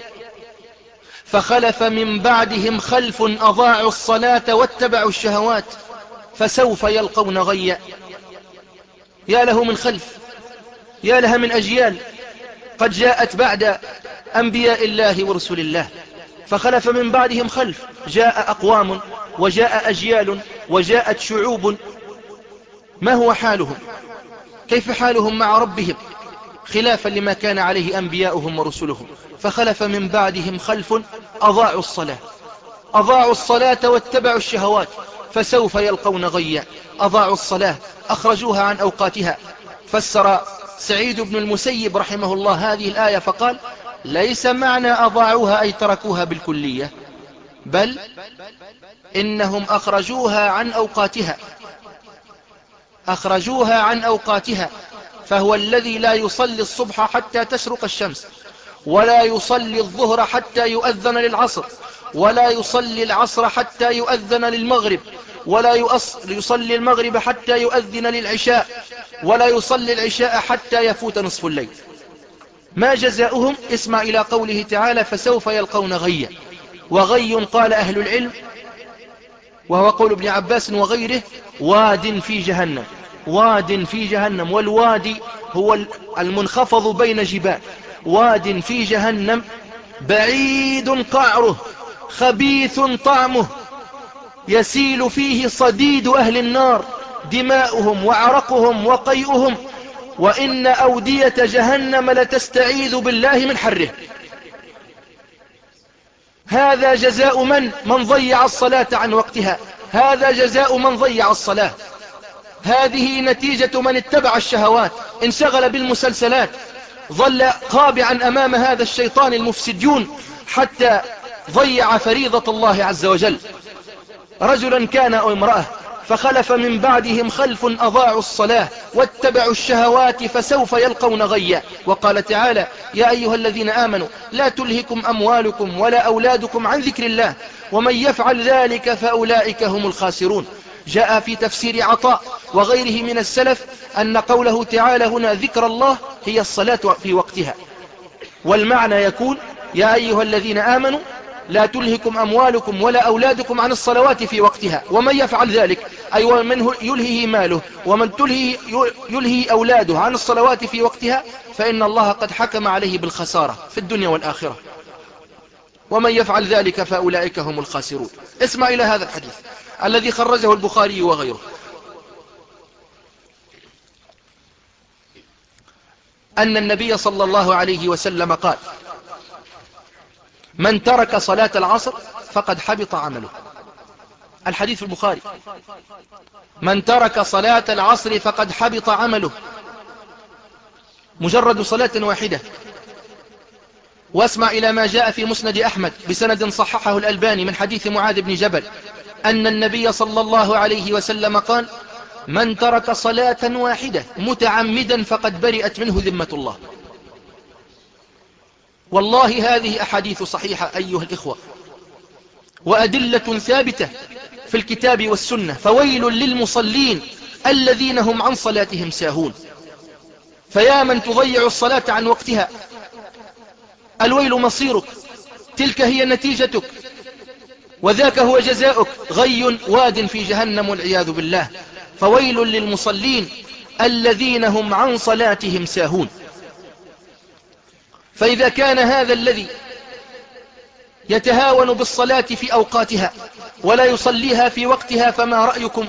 فخلف من بعدهم خلف أضاعوا الصلاة واتبعوا الشهوات فسوف يلقون غيا. يا له من خلف، يا لها من أجيال قد جاءت بعد أنبياء الله ورسل الله. فخلف من بعدهم خلف، جاء أقوام وجاء أجيال وجاءت شعوب. ما هو حالهم؟ كيف حالهم مع ربهم؟ خلافا لما كان عليه أنبياؤهم ورسلهم. فخلف من بعدهم خلف أضاعوا الصلاة أضاعوا الصلاة واتبعوا الشهوات فسوف يلقون غيا. أضاعوا الصلاة، أخرجوها عن أوقاتها. فسر سعيد بن المسيب رحمه الله هذه الآية فقال: ليس معنى أضاعوها أي تركوها بالكلية، بل إنهم أخرجوها عن أوقاتها أخرجوها عن أوقاتها فهو الذي لا يصلي الصبح حتى تشرق الشمس، ولا يصلي الظهر حتى يؤذن للعصر، ولا يصلي العصر حتى يؤذن للمغرب، ولا يصلي المغرب حتى يؤذن للعشاء، ولا يصلي العشاء حتى يفوت نصف الليل. ما جزاؤهم؟ اسمع إلى قوله تعالى: فسوف يلقون غيا. وغي قال أهل العلم، وهو قول ابن عباس وغيره: واد في جهنم. واد في جهنم، والوادي هو المنخفض بين جبال. واد في جهنم بعيد قعره خبيث طعمه يسيل فيه صديد أهل النار دماؤهم وعرقهم وقيئهم، وإن أودية جهنم لتستعيذ بالله من حره. هذا جزاء من من ضيع الصلاة عن وقتها، هذا جزاء من ضيع الصلاة. هذه نتيجة من اتبع الشهوات، انشغل بالمسلسلات، ظل خاضعا أمام هذا الشيطان المفسدون حتى ضيع فريضة الله عز وجل. رجلا كان أو امرأة، فخلف من بعدهم خلف أضاعوا الصلاة واتبعوا الشهوات فسوف يلقون غيا. وقال تعالى: يا أيها الذين آمنوا لا تلهكم أموالكم ولا أولادكم عن ذكر الله ومن يفعل ذلك فأولئك هم الخاسرون. جاء في تفسير عطاء وغيره من السلف أن قوله تعالى هنا ذكر الله هي الصلاة في وقتها، والمعنى يكون: يا أيها الذين آمنوا لا تلهكم أموالكم ولا أولادكم عن الصلوات في وقتها ومن يفعل ذلك، أي ومن يلهي ماله ومن تلهي يلهي أولاده عن الصلوات في وقتها فإن الله قد حكم عليه بالخسارة في الدنيا والآخرة، ومن يفعل ذلك فأولئك هم الخاسرون. اسمع إلى هذا الحديث الذي خرجه البخاري وغيره، أن النبي صلى الله عليه وسلم قال: من ترك صلاة العصر فقد حبط عمله. الحديث البخاري: من ترك صلاة العصر فقد حبط عمله. مجرد صلاة واحدة. واسمع إلى ما جاء في مسند أحمد بسند صححه الألباني من حديث معاذ بن جبل أن النبي صلى الله عليه وسلم قال: من ترك صلاة واحدة متعمدا فقد برئت منه ذمة الله. والله هذه أحاديث صحيحة أيها الإخوة، وأدلة ثابتة في الكتاب والسنة. فويل للمصلين الذين هم عن صلاتهم ساهون. فيا من تضيع الصلاة عن وقتها، الويل مصيرك، تلك هي نتيجتك، وذاك هو جزاؤك، غي واد في جهنم والعياذ بالله. فويل للمصلين الذين هم عن صلاتهم ساهون. فإذا كان هذا الذي يتهاون بالصلاة في أوقاتها ولا يصليها في وقتها، فما رأيكم؟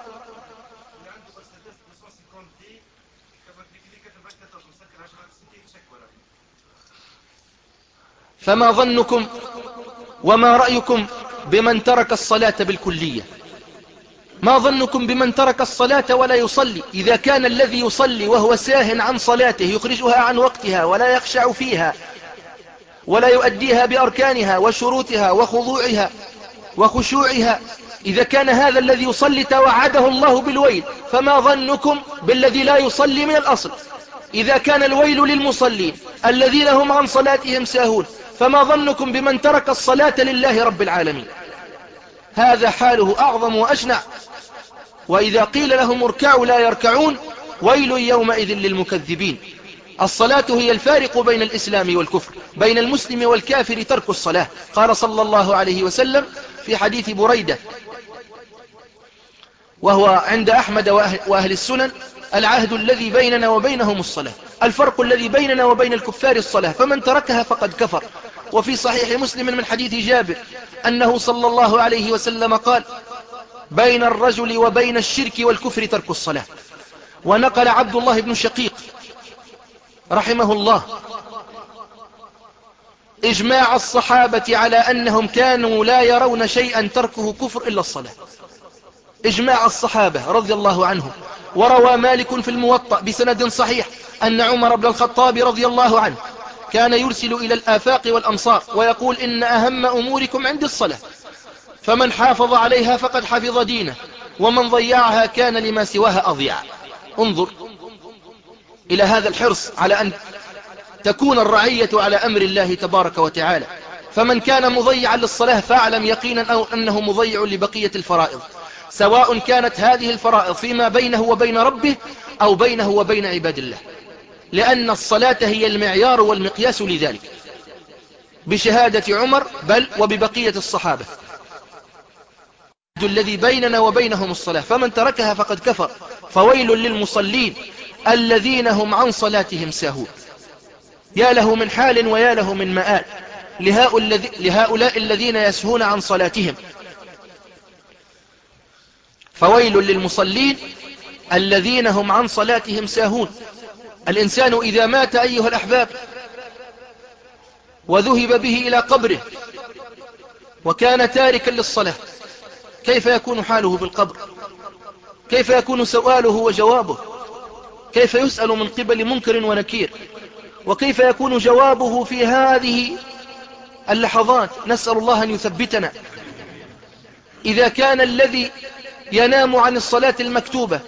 فما ظنكم وما رأيكم بمن ترك الصلاة بالكلية؟ ما ظنكم بمن ترك الصلاة ولا يصلي؟ إذا كان الذي يصلي وهو ساه عن صلاته يخرجها عن وقتها ولا يخشع فيها ولا يؤديها بأركانها وشروطها وخضوعها وخشوعها، إذا كان هذا الذي يصلي توعده الله بالويل، فما ظنكم بالذي لا يصلي من الأصل؟ إذا كان الويل للمصلين الذين هم عن صلاتهم ساهون، فما ظنكم بمن ترك الصلاة لله رب العالمين؟ هذا حاله أعظم وأشنع. وإذا قيل لهم اركعوا لا يركعون، ويل يومئذ للمكذبين. الصلاة هي الفارق بين الإسلام والكفر، بين المسلم والكافر ترك الصلاة. قال صلى الله عليه وسلم في حديث بريدة وهو عند أحمد وأهل السنن: العهد الذي بيننا وبينهم الصلاة، الفرق الذي بيننا وبين الكفار الصلاة، فمن تركها فقد كفر. وفي صحيح مسلم من حديث جابر أنه صلى الله عليه وسلم قال: بين الرجل وبين الشرك والكفر ترك الصلاة. ونقل عبد الله بن شقيق رحمه الله إجماع الصحابة على أنهم كانوا لا يرون شيئا تركه كفر إلا الصلاة، إجماع الصحابة رضي الله عنهم. وروى مالك في الموطأ بسند صحيح أن عمر بن الخطاب رضي الله عنه كان يرسل إلى الآفاق والأمصار ويقول: إن أهم أموركم عندي الصلاة، فمن حافظ عليها فقد حفظ دينه، ومن ضيعها كان لما سواها أضيع. انظر إلى هذا الحرص على أن تكون الرعية على أمر الله تبارك وتعالى. فمن كان مضيعا للصلاة فاعلم يقينا أو أنه مضيع لبقية الفرائض، سواء كانت هذه الفرائض فيما بينه وبين ربه أو بينه وبين عباد الله، لأن الصلاة هي المعيار والمقياس لذلك، بشهادة عمر بل وببقية الصحابة. الذي بيننا وبينهم الصلاة، فمن تركها فقد كفر. فويل للمصلين الذين هم عن صلاتهم ساهون. يا له من حال ويا له من مآل لهؤلاء الذين يسهون عن صلاتهم. فويل للمصلين الذين هم عن صلاتهم ساهون. الإنسان إذا مات أيها الأحباب وذهب به إلى قبره وكان تاركا للصلاة، كيف يكون حاله بالقبر؟ كيف يكون سؤاله وجوابه؟ كيف يسأل من قبل منكر ونكير؟ وكيف يكون جوابه في هذه اللحظات؟ نسأل الله أن يثبتنا. إذا كان الذي ينام عن الصلاة المكتوبة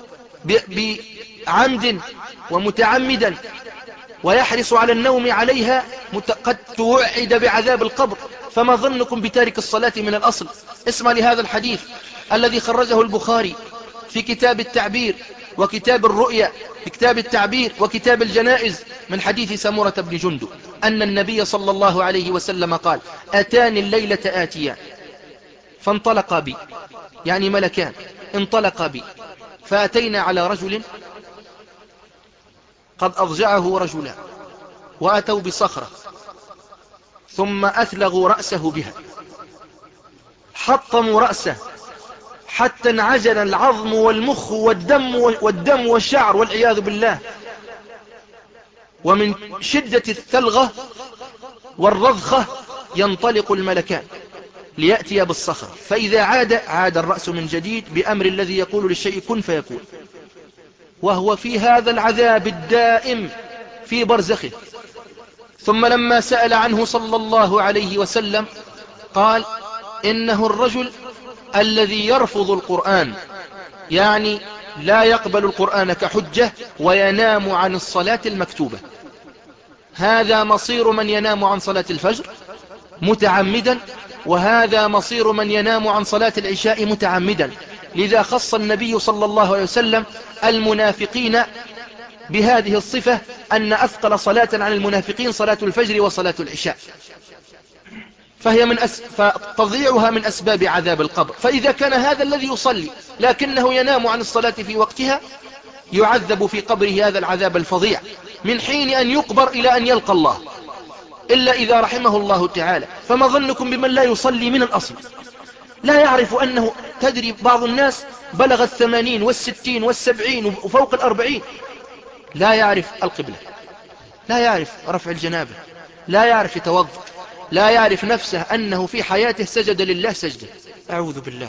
بعمد ومتعمدا ويحرص على النوم عليها قد توعد بعذاب القبر، فما ظنكم بتارك الصلاة من الأصل؟ اسمع لهذا الحديث الذي خرجه البخاري في كتاب التعبير وكتاب الرؤيا، في كتاب التعبير وكتاب الجنائز، من حديث سمرة بن جندب أن النبي صلى الله عليه وسلم قال: أتاني الليلة آتيان فانطلقا بي، يعني ملكان انطلقا بي، فأتينا على رجل قد أضجعه رجلان، وأتوا بصخرة ثم أثلغوا رأسه بها، حطموا رأسه حتى انعجل العظم والمخ والدم والدم والشعر والعياذ بالله. ومن شدة الثلغة والرضخة ينطلق الملكان ليأتي بالصخرة، فإذا عاد عاد الرأس من جديد بأمر الذي يقول للشيء كن فيكون، وهو في هذا العذاب الدائم في برزخه. ثم لما سأل عنه صلى الله عليه وسلم قال: إنه الرجل الذي يرفض القرآن، يعني لا يقبل القرآن كحجة، وينام عن الصلاة المكتوبة. هذا مصير من ينام عن صلاة الفجر متعمدا، وهذا مصير من ينام عن صلاة العشاء متعمدا. لذا خص النبي صلى الله عليه وسلم المنافقين بهذه الصفة، أن أثقل صلاة عن المنافقين صلاة الفجر وصلاة العشاء، فهي من أس... فتضيعها من أسباب عذاب القبر. فإذا كان هذا الذي يصلي لكنه ينام عن الصلاة في وقتها يعذب في قبره هذا العذاب الفظيع من حين أن يقبر إلى أن يلقى الله، إلا إذا رحمه الله تعالى. فما ظنكم بمن لا يصلي من الأصل، لا يعرف أنه، تدري بعض الناس بلغ الثمانين والستين والسبعين وفوق الأربعين لا يعرف القبلة، لا يعرف رفع الجنابة، لا يعرف يتوضأ، لا يعرف نفسه أنه في حياته سجد لله سجدة. أعوذ بالله.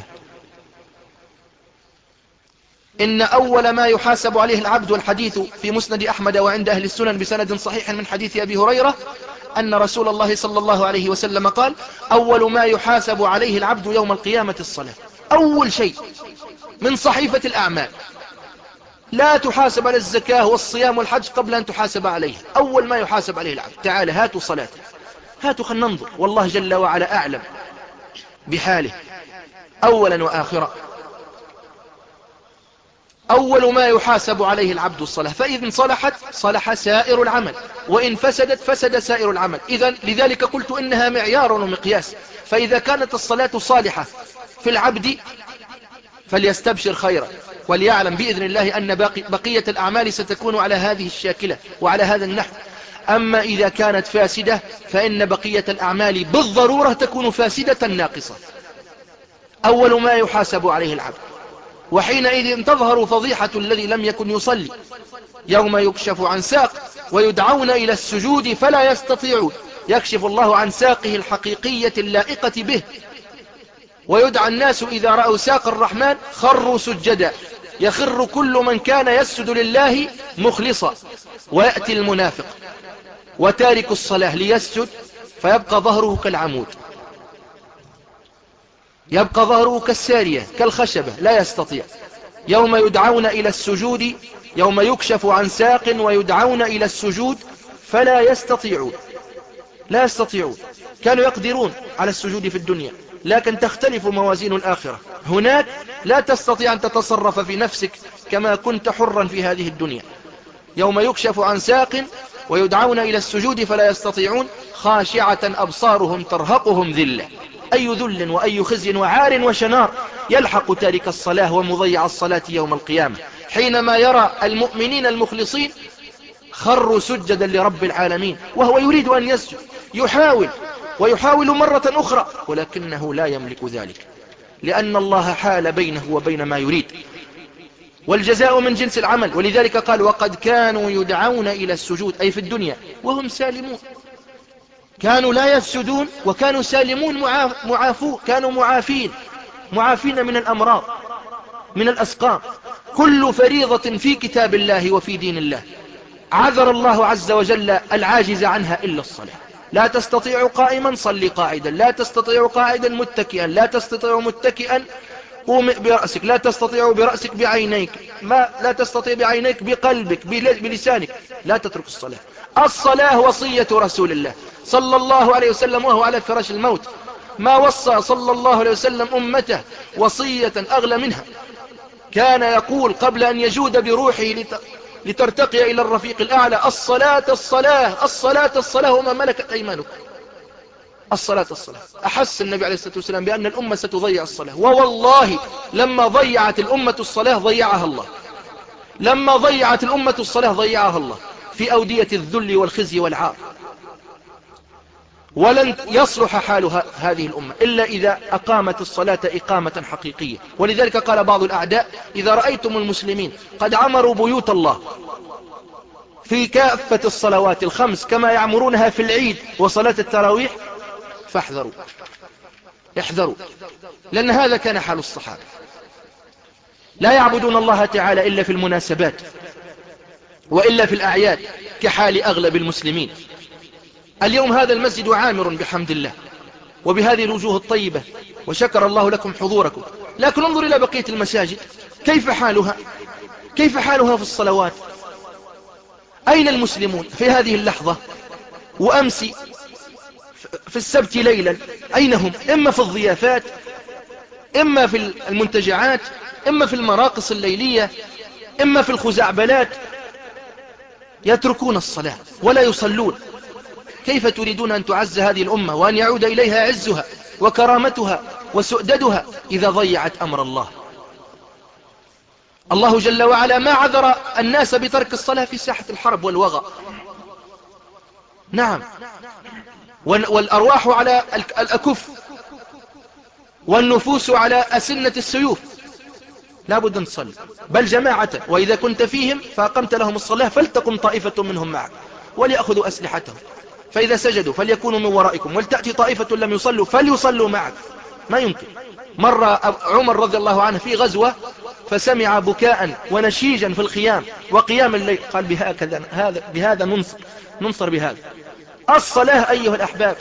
إن أول ما يحاسب عليه العبد، والحديث في مسند أحمد وعند أهل السنن بسند صحيح من حديث أبي هريرة أن رسول الله صلى الله عليه وسلم قال: أول ما يحاسب عليه العبد يوم القيامة الصلاة. أول شيء من صحيفة الأعمال، لا تحاسب على الزكاة والصيام والحج قبل أن تحاسب عليه. أول ما يحاسب عليه العبد، تعالى هاتوا صلاة، هاتوا خلنا ننظر، والله جل وعلا أعلم بحاله أولا وآخرا. أول ما يحاسب عليه العبد الصلاة، فإذا صلحت صلح سائر العمل، وإن فسدت فسد سائر العمل. إذن لذلك قلت إنها معيار ومقياس. فإذا كانت الصلاة صالحة في العبد فليستبشر خيرا، وليعلم بإذن الله أن باقي بقية الأعمال ستكون على هذه الشاكلة وعلى هذا النحو. أما إذا كانت فاسدة فإن بقية الأعمال بالضرورة تكون فاسدة ناقصة. أول ما يحاسب عليه العبد، وحينئذ تظهر فضيحة الذي لم يكن يصلي، يوم يكشف عن ساق ويدعون إلى السجود فلا يستطيعون. يكشف الله عن ساقه الحقيقية اللائقة به، ويدعى الناس إذا رأوا ساق الرحمن خروا سجدا، يخر كل من كان يسجد لله مخلصا. ويأتي المنافق وتارك الصلاة ليسجد فيبقى ظهره كالعمود، يبقى ظهره كالسارية كالخشبة، لا يستطيع. يوم يدعون إلى السجود، يوم يكشف عن ساق ويدعون إلى السجود فلا يستطيعون، لا يستطيعون. كانوا يقدرون على السجود في الدنيا، لكن تختلف موازين الآخرة. هناك لا تستطيع أن تتصرف في نفسك كما كنت حرا في هذه الدنيا. يوم يكشف عن ساق ويدعون إلى السجود فلا يستطيعون، خاشعة أبصارهم ترهقهم ذلة. أي ذل وأي خزي وعار وشنار يلحق تارك الصلاة ومضيع الصلاة يوم القيامة، حينما يرى المؤمنين المخلصين خروا سجدا لرب العالمين وهو يريد أن يسجد، يحاول ويحاول مرة أخرى ولكنه لا يملك ذلك، لأن الله حال بينه وبين ما يريد. والجزاء من جنس العمل. ولذلك قال: وقد كانوا يدعون إلى السجود، أي في الدنيا وهم سالمون. كانوا لا يسجدون وكانوا سالمون، معافون، كانوا معافين معافين من الأمراض من الأسقام. كل فريضة في كتاب الله وفي دين الله عذر الله عز وجل العاجز عنها إلا الصلاة. لا تستطيع قائما صلي قاعدا، لا تستطيع قاعدا متكئا، لا تستطيع متكئا قوم برأسك، لا تستطيع برأسك بعينيك، ما لا تستطيع بعينيك بقلبك بلسانك، لا تترك الصلاة. الصلاة وصية رسول الله صلى الله عليه وسلم وهو على فراش الموت، ما وصى صلى الله عليه وسلم أمته وصية أغلى منها. كان يقول قبل أن يجود بروحه لترتقي إلى الرفيق الأعلى: الصلاة الصلاة الصلاة الصلاة وما ملكت أيمانكم. الصلاة الصلاة. أحس النبي عليه الصلاة والسلام بأن الأمة ستضيع الصلاة، ووالله لما ضيعت الأمة الصلاة ضيعها الله، لما ضيعت الأمة الصلاة ضيعها الله في أودية الذل والخزي والعار. ولن يصلح حال هذه الأمة إلا إذا أقامت الصلاة إقامة حقيقية. ولذلك قال بعض الأعداء: إذا رأيتم المسلمين قد عمروا بيوت الله في كافة الصلوات الخمس كما يعمرونها في العيد وصلاة التراويح فاحذروا، احذروا، لأن هذا كان حال الصحابة. لا يعبدون الله تعالى إلا في المناسبات وإلا في الأعياد كحال أغلب المسلمين. اليوم هذا المسجد عامر بحمد الله وبهذه الوجوه الطيبة، وشكر الله لكم حضوركم، لكن انظر إلى بقية المساجد كيف حالها، كيف حالها في الصلوات. أين المسلمون في هذه اللحظة؟ وأمس في السبت ليلا أين هم؟ إما في الضيافات، إما في المنتجعات، إما في المراقص الليلية، إما في الخزعبلات، يتركون الصلاة ولا يصلون. كيف تريدون أن تعز هذه الأمة وأن يعود إليها عزها وكرامتها وسؤددها إذا ضيعت أمر الله؟ الله جل وعلا ما عذر الناس بترك الصلاة في ساحة الحرب والوغى. نعم، والأرواح على الأكف والنفوس على أسنة السيوف، لا بد أن تصلي، بل جماعة. وإذا كنت فيهم فأقمت لهم الصلاة فلتقم طائفة منهم معك وليأخذوا أسلحتهم، فإذا سجدوا فليكونوا من ورائكم ولتأتي طائفة لم يصلوا فليصلوا معك. ما يمكن. مر عمر رضي الله عنه في غزوة فسمع بكاء ونشيجا في الخيام وقيام الليل، قال بهكذا هذا بهذا ننصر ننصر بهذا. الصلاة أيها الأحباب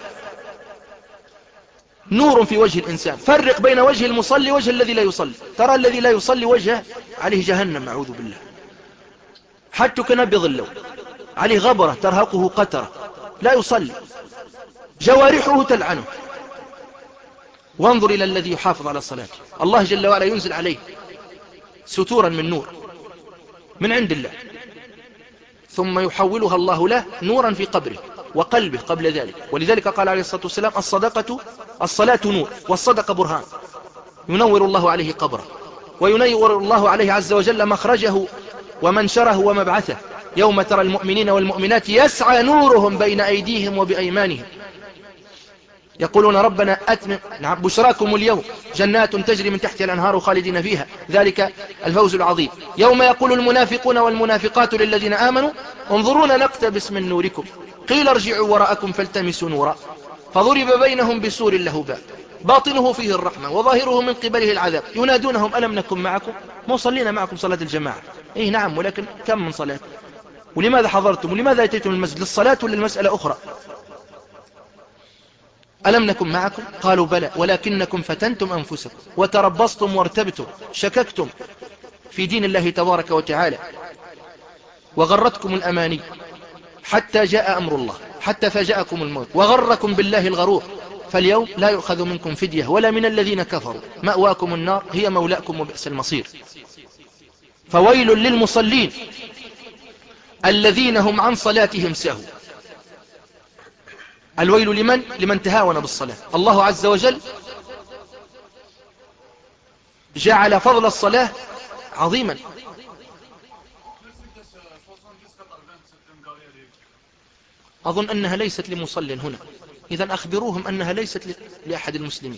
نور في وجه الإنسان. فرق بين وجه المصلي وجه الذي لا يصلي. ترى الذي لا يصلي وجهه عليه جهنم أعوذ بالله، حتى كنبض اللون، عليه غبرة ترهقه قترة، لا يصلي، جوارحه تلعنه. وانظر إلى الذي يحافظ على الصلاة، الله جل وعلا ينزل عليه ستورا من نور من عند الله، ثم يحولها الله له نورا في قبره وقلبه قبل ذلك. ولذلك قال عليه الصلاة والسلام الصدقة الصلاة نور والصدقة برهان، ينور الله عليه قبره وينور الله عليه عز وجل مخرجه ومنشره ومبعثه. يوم ترى المؤمنين والمؤمنات يسعى نورهم بين أيديهم وبأيمانهم يقولون ربنا أتمم. نعم، بشراكم اليوم جنات تجري من تحتها الأنهار خالدين فيها، ذلك الفوز العظيم. يوم يقول المنافقون والمنافقات للذين آمنوا انظرونا نقتبس من نوركم قيل ارجعوا وراءكم فالتمسوا نورا فضرب بينهم بسور له باب باطنه فيه الرحمة وظاهره من قبله العذاب ينادونهم ألم نكن معكم؟ مو صلينا معكم صلاة الجماعة. اي نعم، ولكن كم من صلاة؟ ولماذا حضرتم؟ ولماذا أتيتم المسجد؟ للصلاة ولا المسألة أخرى؟ ألم نكن معكم؟ قالوا بلى ولكنكم فتنتم أنفسكم وتربصتم وارتبتم شككتم في دين الله تبارك وتعالى وغرتكم الأماني حتى جاء أمر الله، حتى فجاءكم الموت وغركم بالله الغرور. فاليوم لا يؤخذ منكم فدية ولا من الذين كفروا، مأواكم النار هي مولاكم وبئس المصير. فويل للمصلين الذين هم عن صلاتهم ساهون. الويل لمن؟ لمن تهاون بالصلاة. الله عز وجل جعل فضل الصلاة عظيما. أظن أنها ليست لمصل هنا، إذن أخبروهم أنها ليست لأحد المسلمين.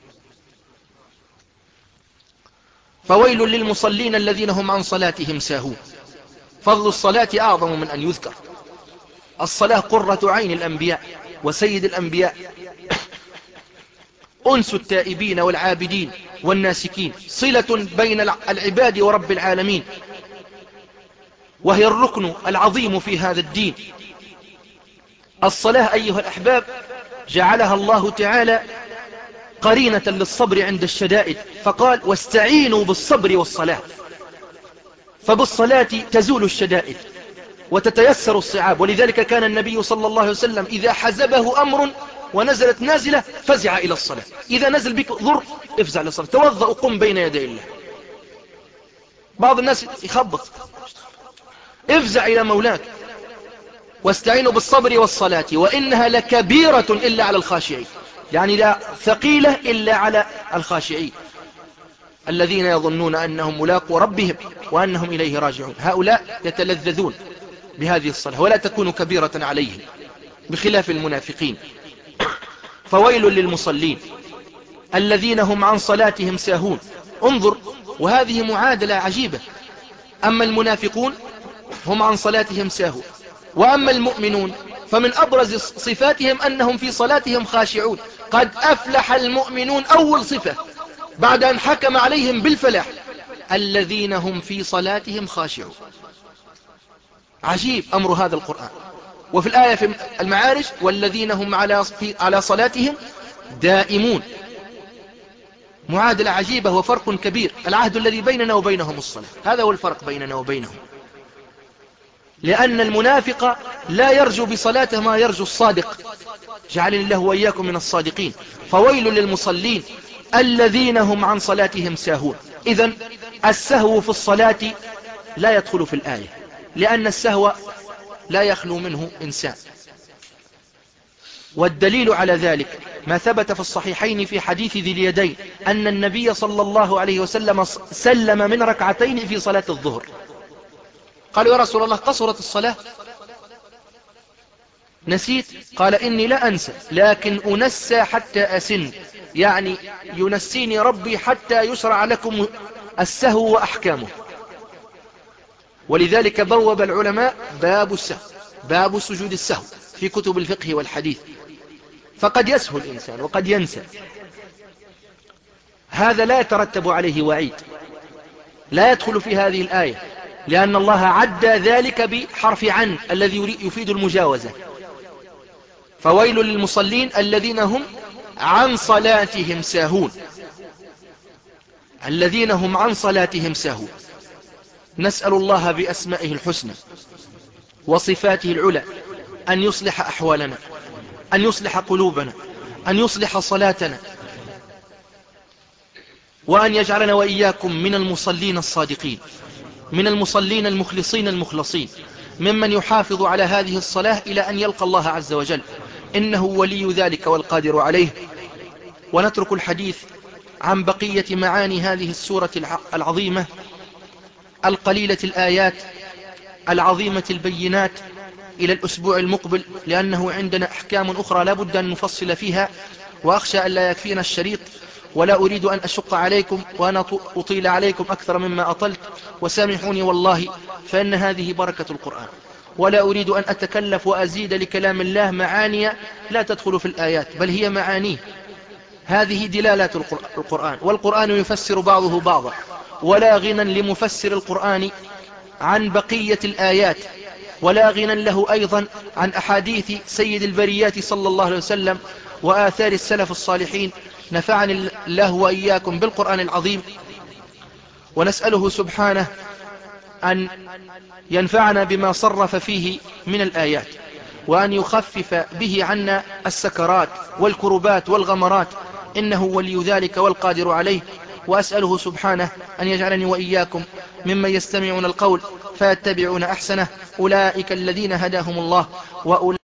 فويل للمصلين الذين هم عن صلاتهم ساهون. فضل الصلاة أعظم من أن يذكر. الصلاة قرة عين الأنبياء وسيد الأنبياء، أنس التائبين والعابدين والناسكين، صلة بين العباد ورب العالمين، وهي الركن العظيم في هذا الدين. الصلاة أيها الأحباب جعلها الله تعالى قرينة للصبر عند الشدائد، فقال واستعينوا بالصبر والصلاة. فبالصلاة تزول الشدائد وتتيسر الصعاب. ولذلك كان النبي صلى الله عليه وسلم إذا حزبه أمر ونزلت نازلة فزع إلى الصلاة. إذا نزل بك ضر افزع إلى الصلاة، توضأ قم بين يدي الله. بعض الناس يخبط، افزع إلى مولاك. واستعينوا بالصبر والصلاة وإنها لكبيرة إلا على الخاشعين، يعني لا ثقيلة إلا على الخاشعين الذين يظنون أنهم ملاقوا ربهم وأنهم إليه راجعون. هؤلاء يتلذذون بهذه الصلاة ولا تكون كبيرة عليهم بخلاف المنافقين. فويل للمصلين الذين هم عن صلاتهم ساهون. انظر، وهذه معادلة عجيبة. أما المنافقون هم عن صلاتهم ساهون، وأما المؤمنون فمن أبرز صفاتهم أنهم في صلاتهم خاشعون. قد أفلح المؤمنون، أول صفة بعد أن حكم عليهم بالفلاح، الذين هم في صلاتهم خاشعون. عجيب أمر هذا القرآن. وفي الآية في المعارج والذين هم على على صلاتهم دائمون. معادلة عجيبة وفرق كبير. العهد الذي بيننا وبينهم الصلاة، هذا هو الفرق بيننا وبينهم. لأن المنافق لا يرجو بصلاته ما يرجو الصادق، جعلني الله وإياكم من الصادقين. فويل للمصلين الذين هم عن صلاتهم ساهون. إذن السهو في الصلاة لا يدخل في الآية، لأن السهو لا يخلو منه إنسان. والدليل على ذلك ما ثبت في الصحيحين في حديث ذي اليدين أن النبي صلى الله عليه وسلم سلم من ركعتين في صلاة الظهر. قالوا يا رسول الله قصرت الصلاة؟ نسيت؟ قال إني لا أنسى، لكن أنسى حتى أسن، يعني ينسيني ربي حتى يشرع لكم السهو وأحكامه. ولذلك بوب العلماء باب السهو، باب سجود السهو في كتب الفقه والحديث. فقد يسهو الإنسان وقد ينسى، هذا لا يترتب عليه وعيد، لا يدخل في هذه الآية، لأن الله عدى ذلك بحرف عن الذي يفيد المجاوزة. فويل للمصلين الذين هم عن صلاتهم ساهون، الذين هم عن صلاتهم ساهون. نسأل الله بأسمائه الحسنى وصفاته العلى أن يصلح أحوالنا، أن يصلح قلوبنا، أن يصلح صلاتنا، وأن يجعلنا وإياكم من المصلين الصادقين، من المصلين المخلصين المخلصين، ممن يحافظ على هذه الصلاة إلى أن يلقى الله عز وجل، إنه ولي ذلك والقادر عليه. ونترك الحديث عن بقية معاني هذه السورة العظيمة القليلة الآيات العظيمة البينات إلى الأسبوع المقبل، لأنه عندنا أحكام أخرى لا بد أن نفصل فيها، وأخشى أن لا يكفينا الشريط، ولا أريد أن أشق عليكم وأنا أطيل عليكم أكثر مما أطلت، وسامحوني والله فإن هذه بركة القرآن، ولا أريد أن أتكلف وأزيد لكلام الله معاني لا تدخل في الآيات، بل هي معانيه. هذه دلالات القرآن، والقرآن يفسر بعضه بعضا، ولا غنى لمفسر القرآن عن بقية الآيات، ولا غنى له أيضا عن أحاديث سيد البريات صلى الله عليه وسلم وآثار السلف الصالحين. نفعني الله وإياكم بالقرآن العظيم، ونسأله سبحانه أن ينفعنا بما صرف فيه من الآيات، وأن يخفف به عنا السكرات والكربات والغمرات، إنه ولي ذلك والقادر عليه. وأسأله سبحانه أن يجعلني وإياكم ممن يستمعون القول فيتبعون أحسنه، أولئك الذين هداهم الله وأولئك